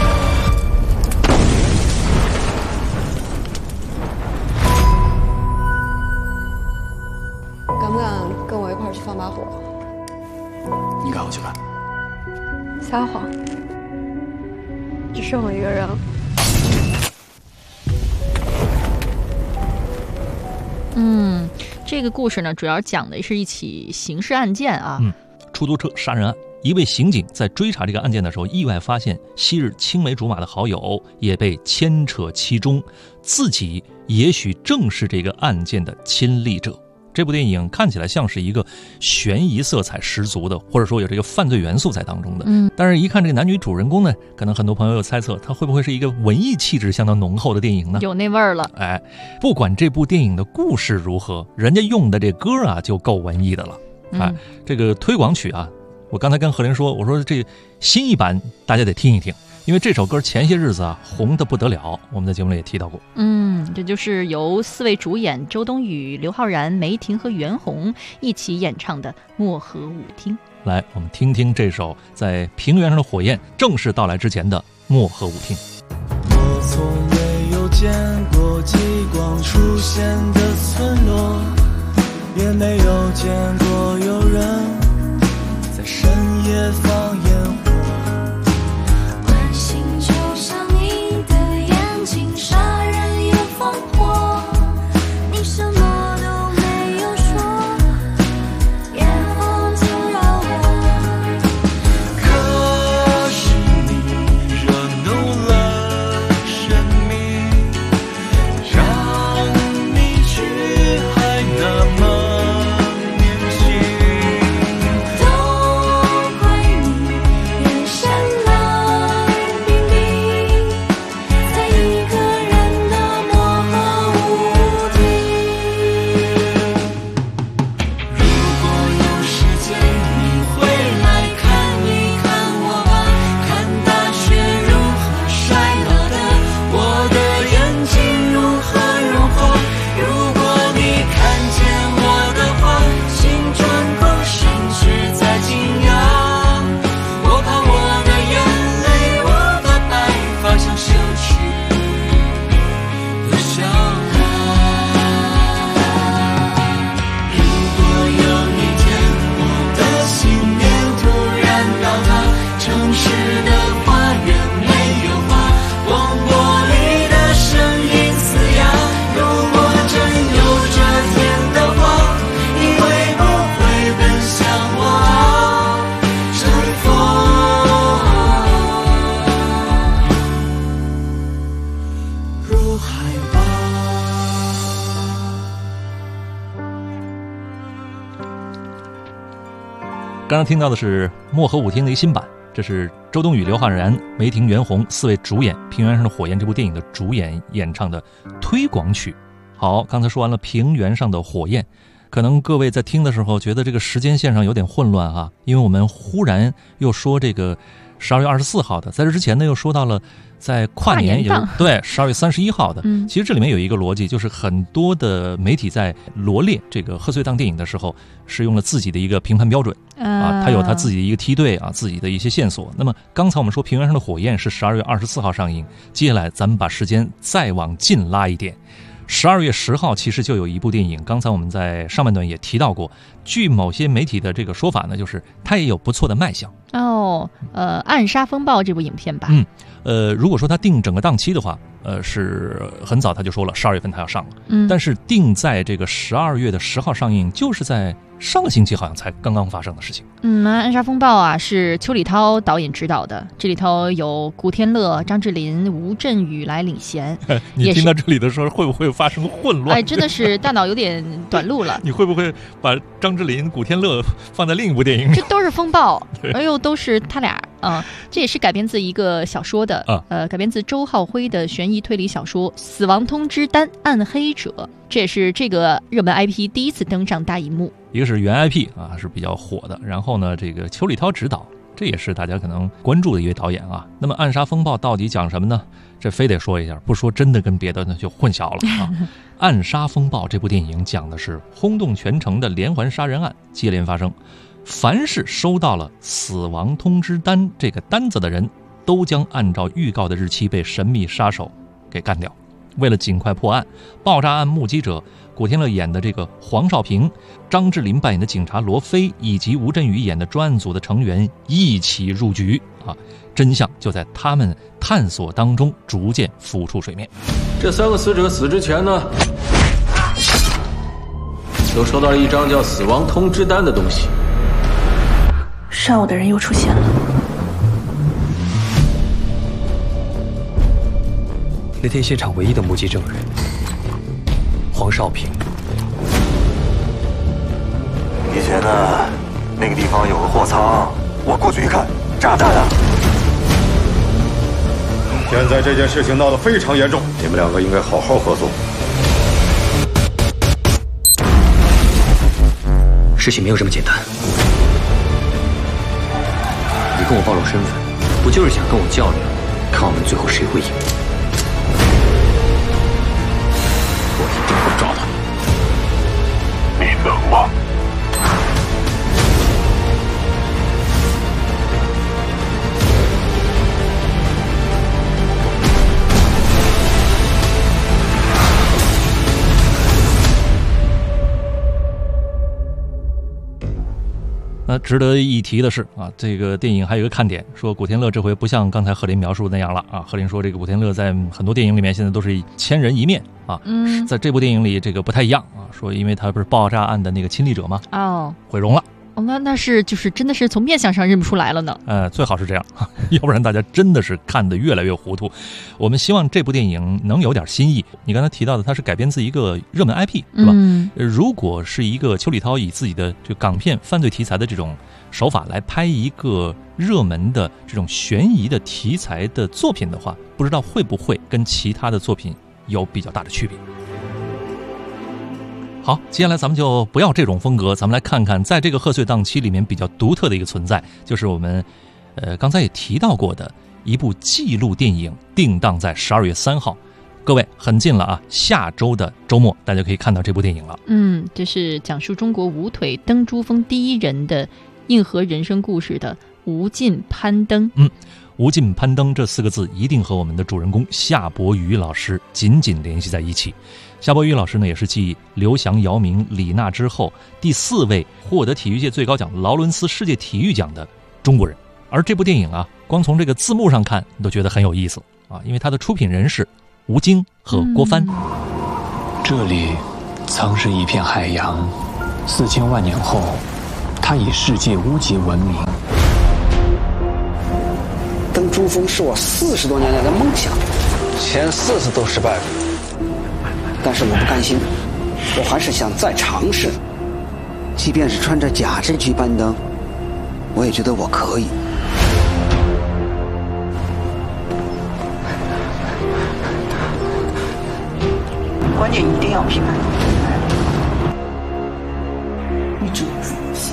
敢不敢跟我一块儿去放把火？ 你敢我去干？ 撒谎，只剩我一个人了。 这个故事呢，主要讲的是一起刑事案件啊。 出租车杀人案，一位刑警在追查这个案件的时候，意外发现昔日青梅竹马的好友也被牵扯其中，自己也许正是这个案件的亲历者。这部电影看起来像是一个悬疑色彩十足的，或者说有这个犯罪元素在当中的。但是一看这个男女主人公呢，可能很多朋友有猜测，它会不会是一个文艺气质相当浓厚的电影呢？ 有那味儿了。 哎，不管这部电影的故事如何，人家用的这歌啊就够文艺的了。哎，这个推广曲啊，我刚才跟何林说，我说这新一版大家得听一听，因为这首歌前些日子啊红得不得了，我们在节目里也提到过。 这就是由4位主演周冬雨、刘昊然、梅婷和袁弘一起演唱的《漠河舞厅》。 来，我们听听这首在平原上的火焰正式到来之前的《漠河舞厅》。 我从没有见过极光出现的村落，也没有见过有人在深夜放烟火。 关心就像你的眼睛，杀人又放火，你什么都没有说，烟火惊扰我。 可是你惹怒了生命，让你去还那么年轻。 都怪你人生冷冰冰，在一个人的漠河舞厅。 如果有时间，你回来看一看我吧，看大雪如何衰老的，我的眼睛如何融化。如果你看见我的话，心转口甚至在惊讶。我怕我的眼泪，我的白发像羞耻的笑话。如果有一天我的信念突然倒塌，城市的花园没有花，广播里的声音嘶哑。如果真有这天的话，你会不会奔向我啊？乘风入海吧。 刚刚听到的是《漠河舞厅》的一新版，这是周冬雨、刘昊然、梅婷、袁弘4位主演《平原上的火焰》这部电影的主演演唱的推广曲。好，刚才说完了平原上的火焰，可能各位在听的时候觉得这个时间线上有点混乱哈，因为我们忽然又说这个12月24号的，在这之前呢又说到了在跨年有对12月31号的。其实这里面有一个逻辑，就是很多的媒体在罗列这个贺岁档电影的时候，是用了自己的一个评判标准啊，他有他自己的一个梯队啊，自己的一些线索。那么刚才我们说《平原上的火焰》是12月24号上映，接下来咱们把时间再往近拉一点。12月10号其实就有一部电影，刚才我们在上半段也提到过，据某些媒体的这个说法呢，就是它也有不错的卖相。 暗杀风暴这部影片吧。 如果说它定整个档期的话，是很早他就说了12月份他要上了，但是定在这个12月的10号上映，就是在上个星期好像才刚刚发生的事情。 暗杀风暴啊是邱礼涛导演执导的，这里头有古天乐、张智霖、吴镇宇来领衔。 你听到这里的时候会不会发生混乱？ 哎，真的是大脑有点短路了。 你会不会把张智霖、古天乐放在另一部电影里？ 这都是风暴，哎呦，都是他俩啊！这也是改编自一个小说的，改编自周浩辉的悬疑推理小说《死亡通知单：暗黑者》，这也是这个热门 IP 第一次登上大荧幕。 一个是原 IP 啊，是比较火的，然后呢，这个邱礼涛执导，这也是大家可能关注的一位导演啊。那么《暗杀风暴》到底讲什么呢？这非得说一下，不说真的跟别的呢就混淆了啊。《暗杀风暴》这部电影讲的是轰动全城的连环杀人案接连发生， 凡是收到了死亡通知单这个单子的人，都将按照预告的日期被神秘杀手给干掉。为了尽快破案，爆炸案目击者古天乐演的这个黄少平，张智霖扮演的警察罗飞，以及吴镇宇演的专案组的成员一起入局啊！真相就在他们探索当中逐渐浮出水面。 这3个死者死之前呢，都收到了一张叫死亡通知单的东西。 杀我的人又出现了。 那天现场唯一的目击证人黄少平。 以前呢，那个地方有个货仓，我过去一看，炸弹啊！ 现在这件事情闹得非常严重，你们2个应该好好合作。 事情没有这么简单。你跟我暴露身份，不就是想跟我较量，看我们最后谁会赢？我一定会抓到你。 你能吗？ 那值得一提的是啊，这个电影还有一个看点，说古天乐这回不像刚才贺林描述的那样了啊。贺林说这个古天乐在很多电影里面现在都是千人一面啊，在这部电影里这个不太一样啊，说因为他不是爆炸案的那个亲历者吗？ 哦， 毁容了。 哦，那是就是真的是从面相上认不出来了呢。 最好是这样，要不然大家真的是看得越来越糊涂。我们希望这部电影能有点新意。你刚才提到的，它是改编自一个热门 IP， 是吧？如果是一个邱礼涛以自己的就港片犯罪题材的这种手法来拍一个热门的这种悬疑的题材的作品的话，不知道会不会跟其他的作品有比较大的区别。好，接下来咱们就不要这种风格，咱们来看看在这个贺岁档期里面比较独特的一个存在，就是我们刚才也提到过的一部纪录电影，定档在12月3号。各位很近了啊，下周的周末大家可以看到这部电影了。 这是讲述中国无腿登珠峰第一人的硬核人生故事的无尽攀登。 无尽攀登这4个字一定和我们的主人公夏伯渝老师紧紧联系在一起。夏伯渝老师呢，也是继刘翔、姚明、李娜之后第4位获得体育界最高奖劳伦斯世界体育奖的中国人。而这部电影啊，光从这个字幕上看都觉得很有意思啊，因为它的出品人是吴京和郭帆。 这里曾是一片海洋，4000万年后，它以世界屋级闻名。 登珠峰是我40多年来的梦想，前4次都失败了，但是我不甘心，我还是想再尝试。即便是穿着假肢去攀登，我也觉得我可以。关键一定要平安，一直不服气。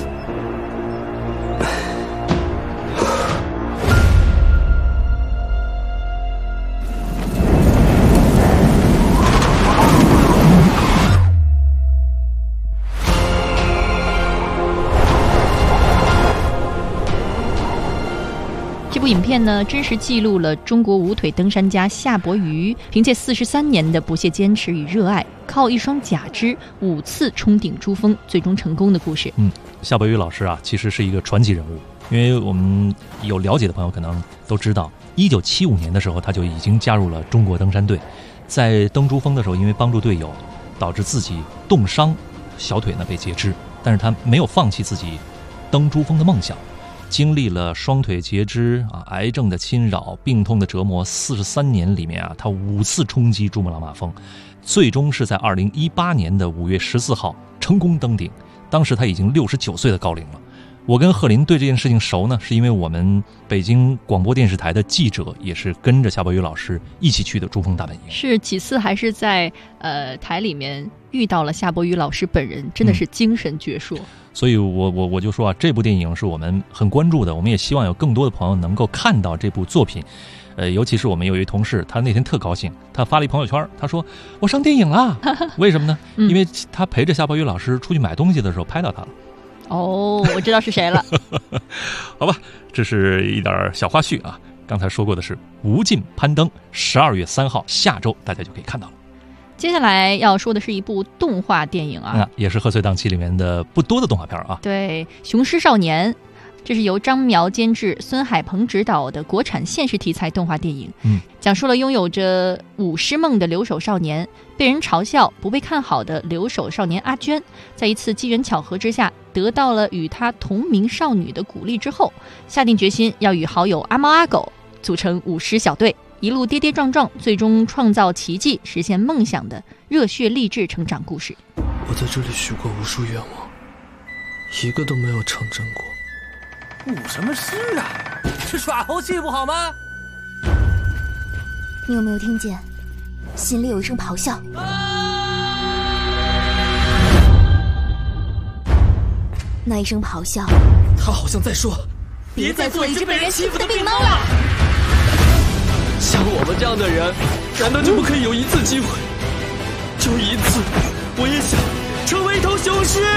这部影片呢，真实记录了中国无腿登山家夏伯渝凭借43年的不懈坚持与热爱，靠一双假肢5次冲顶珠峰，最终成功的故事。 夏伯渝老师啊，其实是一个传奇人物，因为我们有了解的朋友可能都知道，1975年的时候他就已经加入了中国登山队，在登珠峰的时候，因为帮助队友，导致自己冻伤，小腿呢被截肢，但是他没有放弃自己登珠峰的梦想。经历了双腿截肢癌症的侵扰、病痛的折磨，43年里面啊，他5次冲击珠穆朗玛峰，最终是在2018年的5月14号成功登顶。当时他已经69岁的高龄了。我跟贺林对这件事情熟呢，是因为我们北京广播电视台的记者也是跟着夏伯渝老师一起去的珠峰大本营。 是几次还是在台里面遇到了夏伯渝老师本人，真的是精神矍铄。 所以我就说啊，这部电影是我们很关注的，我们也希望有更多的朋友能够看到这部作品。尤其是我们有一位同事，他那天特高兴，他发了一朋友圈，他说我上电影了。为什么呢？因为他陪着夏伯渝老师出去买东西的时候拍到他了。 哦，我知道是谁了。 好吧，这是一点小花絮啊。刚才说过的是《无尽攀登》，12月3号下周大家就可以看到了。 接下来要说的是一部动画电影啊， 也是贺岁档期里面的不多的动画片啊。 对，《雄狮少年》，这是由张苗监制、孙海鹏执导的国产现实题材动画电影。讲述了拥有着武师梦的留守少年，被人嘲笑、不被看好的留守少年阿娟，在一次机缘巧合之下，得到了与她同名少女的鼓励之后，下定决心要与好友阿猫阿狗组成武师小队，一路跌跌撞撞，最终创造奇迹，实现梦想的热血励志成长故事。 我在这里许过无数愿望，一个都没有成真过。 舞什么狮啊？是耍猴戏不好吗？ 你有没有听见？心里有一声咆哮。那一声咆哮， 他好像在说：“ 别再做一只被人欺负的病猫了。” 像我们这样的人，难道就不可以有一次机会？就一次，我也想成为一头雄狮。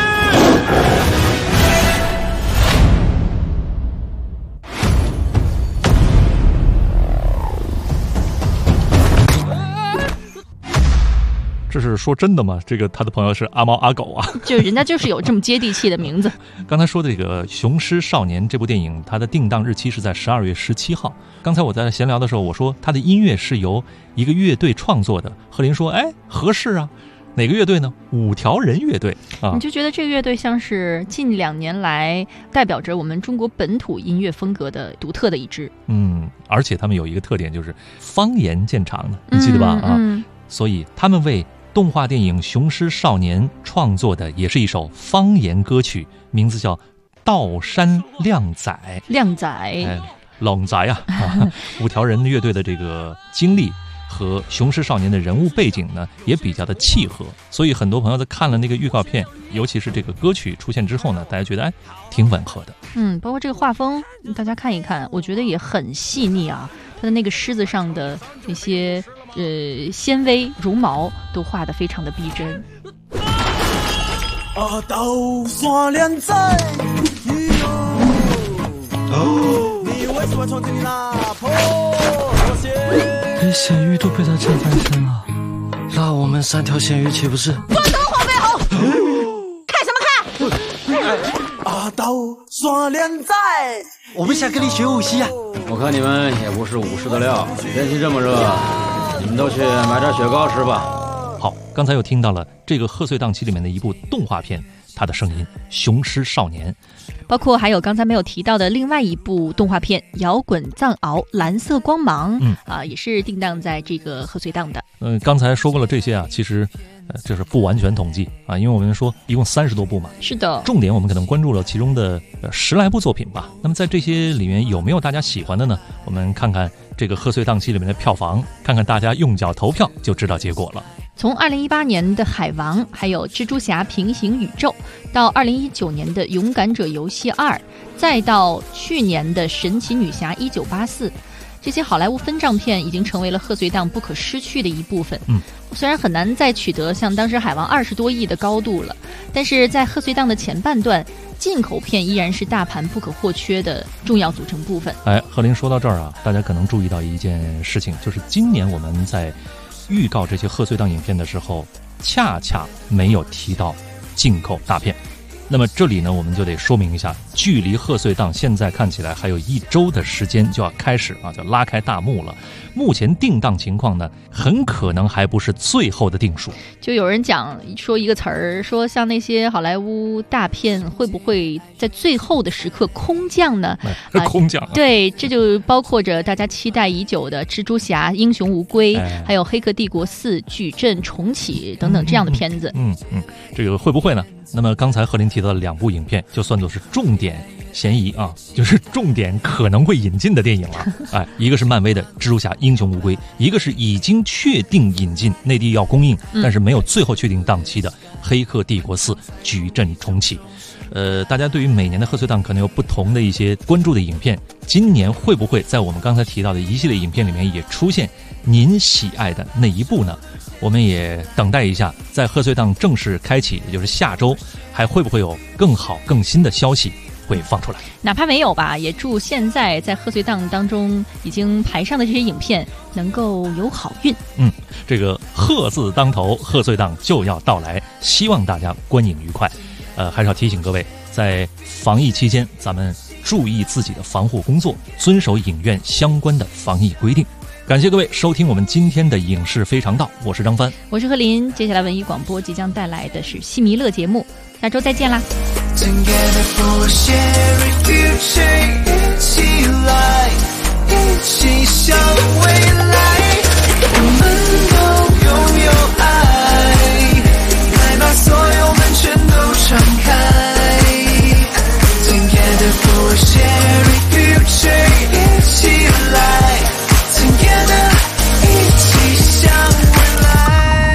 这是说真的吗？这个他的朋友是阿猫阿狗啊， 就人家就是有这么接地气的名字。 刚才说的这个《雄狮少年》这部电影，它的定档日期是在12月17号。刚才我在闲聊的时候，我说它的音乐是由一个乐队创作的。贺林说：“哎，合适啊。”哪个乐队呢？5条人乐队啊！ 你就觉得这个乐队像是近2年来代表着我们中国本土音乐风格的独特的一支。 而且他们有一个特点，就是方言见长的，你记得吧？所以他们为动画电影《雄狮少年》创作的也是一首方言歌曲，名字叫《道山靓仔》。 靓仔， 靓仔啊！5条人乐队的这个经历和《雄狮少年》的人物背景呢，也比较的契合，所以很多朋友在看了那个预告片，尤其是这个歌曲出现之后呢，大家觉得挺吻合的。 包括这个画风，大家看一看，我觉得也很细腻啊。它的那个狮子上的那些纤维绒毛都画得非常的逼真。 道山靓仔，你为什么闯进那破连咸鱼都被他震翻身了，那我们3条咸鱼岂不是？ 关灯，黄飞鸿！看什么看？ 道山靓仔， 我们想跟你学武戏啊！ 我看你们也不是武士的料，天气这么热，你们都去买点雪糕吃吧。 好，刚才又听到了这个贺岁档期里面的一部动画片，它的声音《雄狮少年》， 包括还有刚才没有提到的另外一部动画片《摇滚藏獒蓝色光芒》，也是定档在这个贺岁档的。 刚才说过了这些啊，其实这是不完全统计啊，因为我们说一共30多部嘛。 是的， 重点我们可能关注了其中的10来部作品吧。那么在这些里面有没有大家喜欢的呢？我们看看这个贺岁档期里面的票房，看看大家用脚投票就知道结果了。 从2018年的《海王》，还有《蜘蛛侠：平行宇宙》，到2019年的《勇敢者游戏2》，再到去年的《神奇女侠1984》，这些好莱坞分账片已经成为了贺岁档不可失去的一部分。虽然很难再取得像当时《海王》20多亿的高度了，但是在贺岁档的前半段，进口片依然是大盘不可或缺的重要组成部分。 贺林说到这儿啊，大家可能注意到一件事情，就是今年我们在预告这些贺岁档影片的时候，恰恰没有提到进口大片。那么这里呢，我们就得说明一下，距离贺岁档现在看起来还有1周的时间就要开始啊，就拉开大幕了。目前定档情况呢，很可能还不是最后的定数。 就有人讲说一个词儿，说像那些好莱坞大片会不会在最后的时刻空降呢？ 空降对，这就包括着大家期待已久的蜘蛛侠英雄无归，还有黑客帝国4矩阵重启等等这样的片子。 这个会不会呢？那么刚才贺林提到的2部影片就算作是重点嫌疑啊，就是重点可能会引进的电影了。一个是漫威的蜘蛛侠英雄无归，一个是已经确定引进内地要公映，但是没有最后确定档期的黑客帝国4矩阵重启。大家对于每年的贺岁档可能有不同的一些关注的影片，今年会不会在我们刚才提到的一系列影片里面也出现您喜爱的那一部呢？我们也等待一下，在贺岁档正式开启，也就是下周，还会不会有更好更新的消息会放出来？ 哪怕没有吧，也祝现在在贺岁档当中已经排上的这些影片能够有好运。 这个贺字当头，贺岁档就要到来，希望大家观影愉快。还是要提醒各位，在防疫期间，咱们注意自己的防护工作，遵守影院相关的防疫规定。感谢各位收听我们今天的影视非常道，我是张帆， 我是何林。接下来文艺广播即将带来的是戏迷乐节目，下周再见啦。 Together for a shared future， 一起来，一起向未来，我们都拥有爱，来把所有门全都敞开。Together for a shared future， 一起来 ，Together， 一起向未来。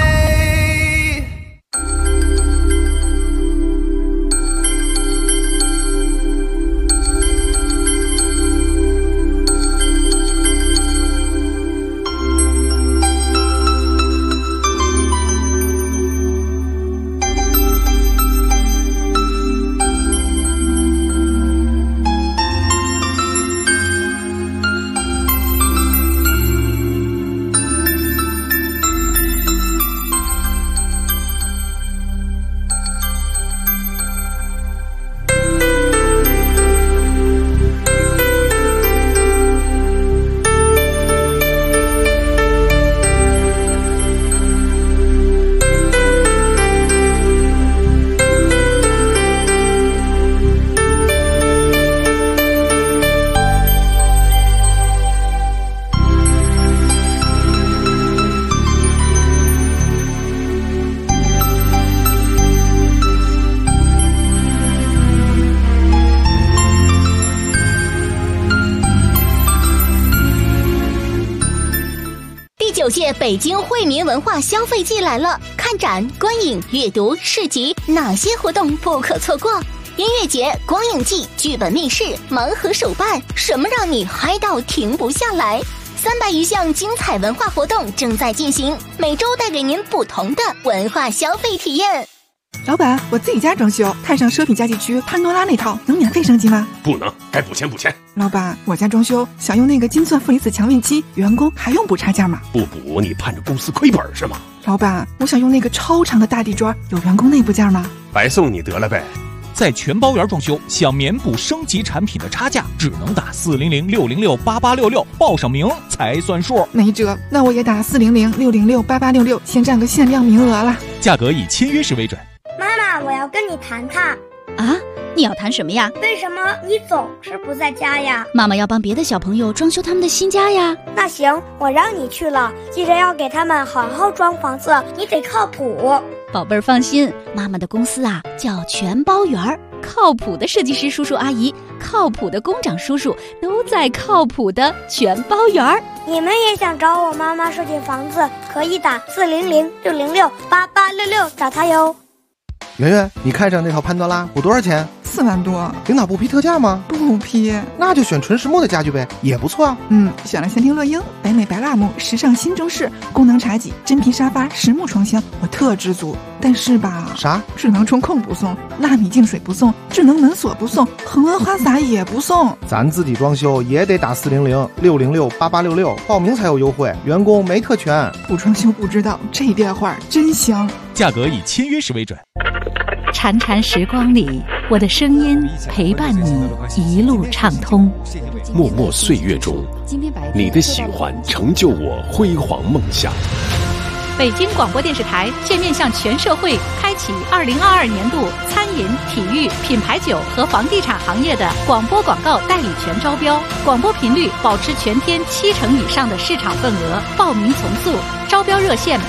9届北京惠民文化消费季来了，看展、观影、阅读、市集，哪些活动不可错过？音乐节、光影季、剧本密室、盲盒手办，什么让你嗨到停不下来？300余项精彩文化活动正在进行，每周带给您不同的文化消费体验。 老板，我自己家装修，看上奢品家具区潘多拉那套，能免费升级吗？ 不能，该补钱补钱。 老板，我家装修想用那个金钻负离子强运期，员工还用补差价吗？ 不补你盼着公司亏本是吗？ 老板，我想用那个超长的大地砖，有员工内部件吗？ 白送你得了呗。 在全包圆装修，想免补升级产品的差价，只能打400-606-8866，报上名才算数。 没辙，那我也打400-606-8866，先占个限量名额了。 价格以签约时为准。 妈妈，我要跟你谈谈。 啊，你要谈什么呀？ 为什么你总是不在家呀？ 妈妈要帮别的小朋友装修他们的新家呀。 那行，我让你去了，记着要给他们好好装房子，你得靠谱。 宝贝儿放心，妈妈的公司啊叫全包圆儿，靠谱的设计师叔叔阿姨，靠谱的工长叔叔都在靠谱的全包圆儿。 你们也想找我妈妈设计房子，可以打400-606-8866找她哟。 圆圆，你看上那套潘多拉补多少钱 ？4万多。 领导不批特价吗？ 不批。 那就选纯实木的家具呗，也不错啊。 选了餐厅乐英、北美白蜡木、时尚新中式、功能茶几、真皮沙发、实木床箱，我特知足。但是吧， 啥？ 智能中控不送，纳米净水不送，智能门锁不送，恒温花洒也不送。 咱自己装修也得打400-606-8866，报名才有优惠，员工没特权。 不装修不知道，这电话真香。 价格以签约时为准。 潺潺时光里，我的声音陪伴你一路畅通。 默默岁月中，你的喜欢成就我辉煌梦想。 北京广播电视台现面向全社会开启2022年度餐饮、体育、品牌酒和房地产行业的广播广告代理权招标，广播频率保持全天70%以上的市场份额，报名从速，招标热线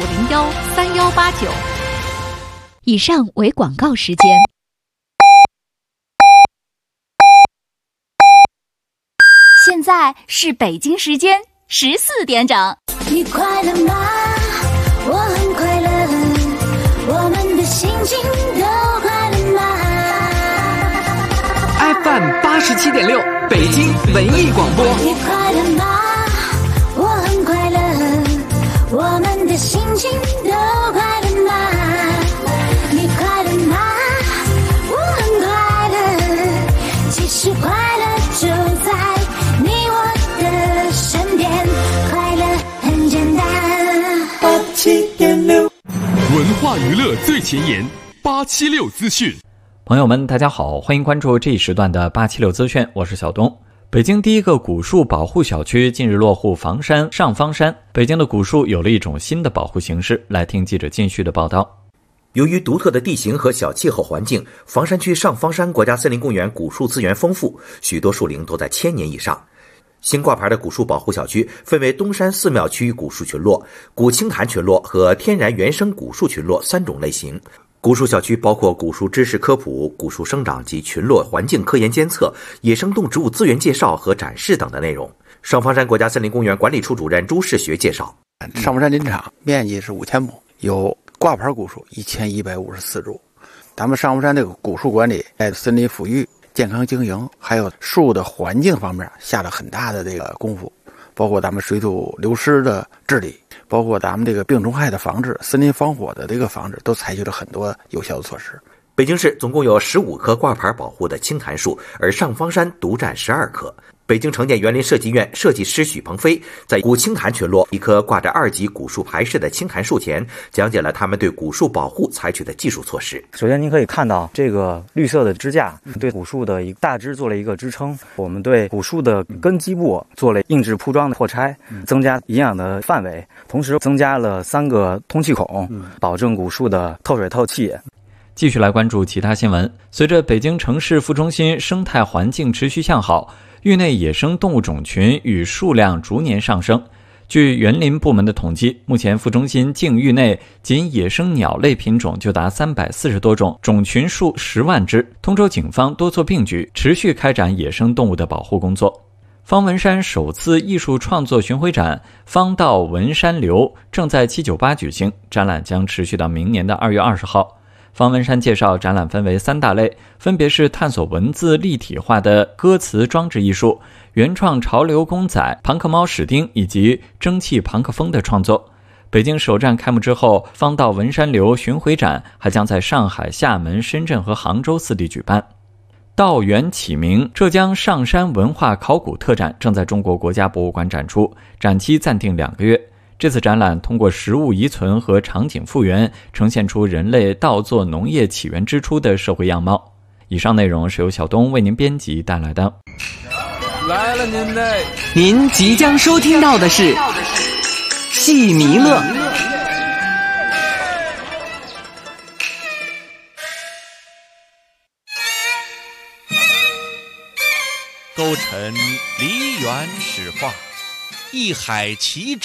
8501-3189。以上为广告时间。 现在是北京时间14点整。 你快乐吗？我很快乐，我们的心情都快乐吗 ？FM87.6，北京文艺广播。 你快乐吗？我很快乐， 化娱乐最前沿，876资讯。 朋友们，大家好，欢迎关注这一时段的876资讯，我是小东。北京第一个古树保护小区近日落户房山上方山，北京的古树有了一种新的保护形式。来听记者靳旭的报道。 由于独特的地形和小气候环境，房山区上方山国家森林公园古树资源丰富，许多树龄都在1000年以上。新挂牌的古树保护小区分为东山寺庙区古树群落、古清潭群落和天然原生古树群落3种类型。古树小区包括古树知识科普、古树生长及群落环境科研监测、野生动植物资源介绍和展示等的内容。上方山国家森林公园管理处主任朱世学介绍， 上方山林场面积是5000亩，有挂牌古树1154株。咱们上方山这个古树管理在森林抚育、健康经营还有树的环境方面下了很大的这个功夫，包括咱们水土流失的治理，包括咱们这个病虫害的防治、森林防火的这个防治，都采取了很多有效的措施。 北京市总共有15棵挂牌保护的青檀树，而上方山独占12棵。北京城建园林设计院设计师许鹏飞在古青檀群落一棵挂着2级古树牌式的青檀树前，讲解了他们对古树保护采取的技术措施。 首先您可以看到这个绿色的支架对古树的大枝做了一个支撑，我们对古树的根基部做了硬质铺装的破拆，增加营养的范围，同时增加了3个通气孔，保证古树的透水透气。 继续来关注其他新闻。随着北京城市副中心生态环境持续向好，域内野生动物种群与数量逐年上升。据园林部门的统计，目前副中心境域内仅野生鸟类品种就达340多种，种群数10万只。通州警方多做并举，持续开展野生动物的保护工作。方文山首次艺术创作巡回展方到文山流正在798举行，展览将持续到明年的2月20号。方文山介绍，展览分为3大类，分别是探索文字立体化的歌词装置艺术、原创潮流公仔、庞克猫史丁以及蒸汽朋克风的创作。北京首站开幕之后，方到文山流巡回展还将在上海、厦门、深圳和杭州4地举办。道源启明浙江上山文化考古特展正在中国国家博物馆展出，展期暂定2个月。这次展览通过实物遗存和场景复原，呈现出人类稻作农业起源之初的社会样貌。以上内容是由小东为您编辑带来的。 来了您嘞！ 您即将收听到的是戏弥勒。 勾陈梨园史话，一海奇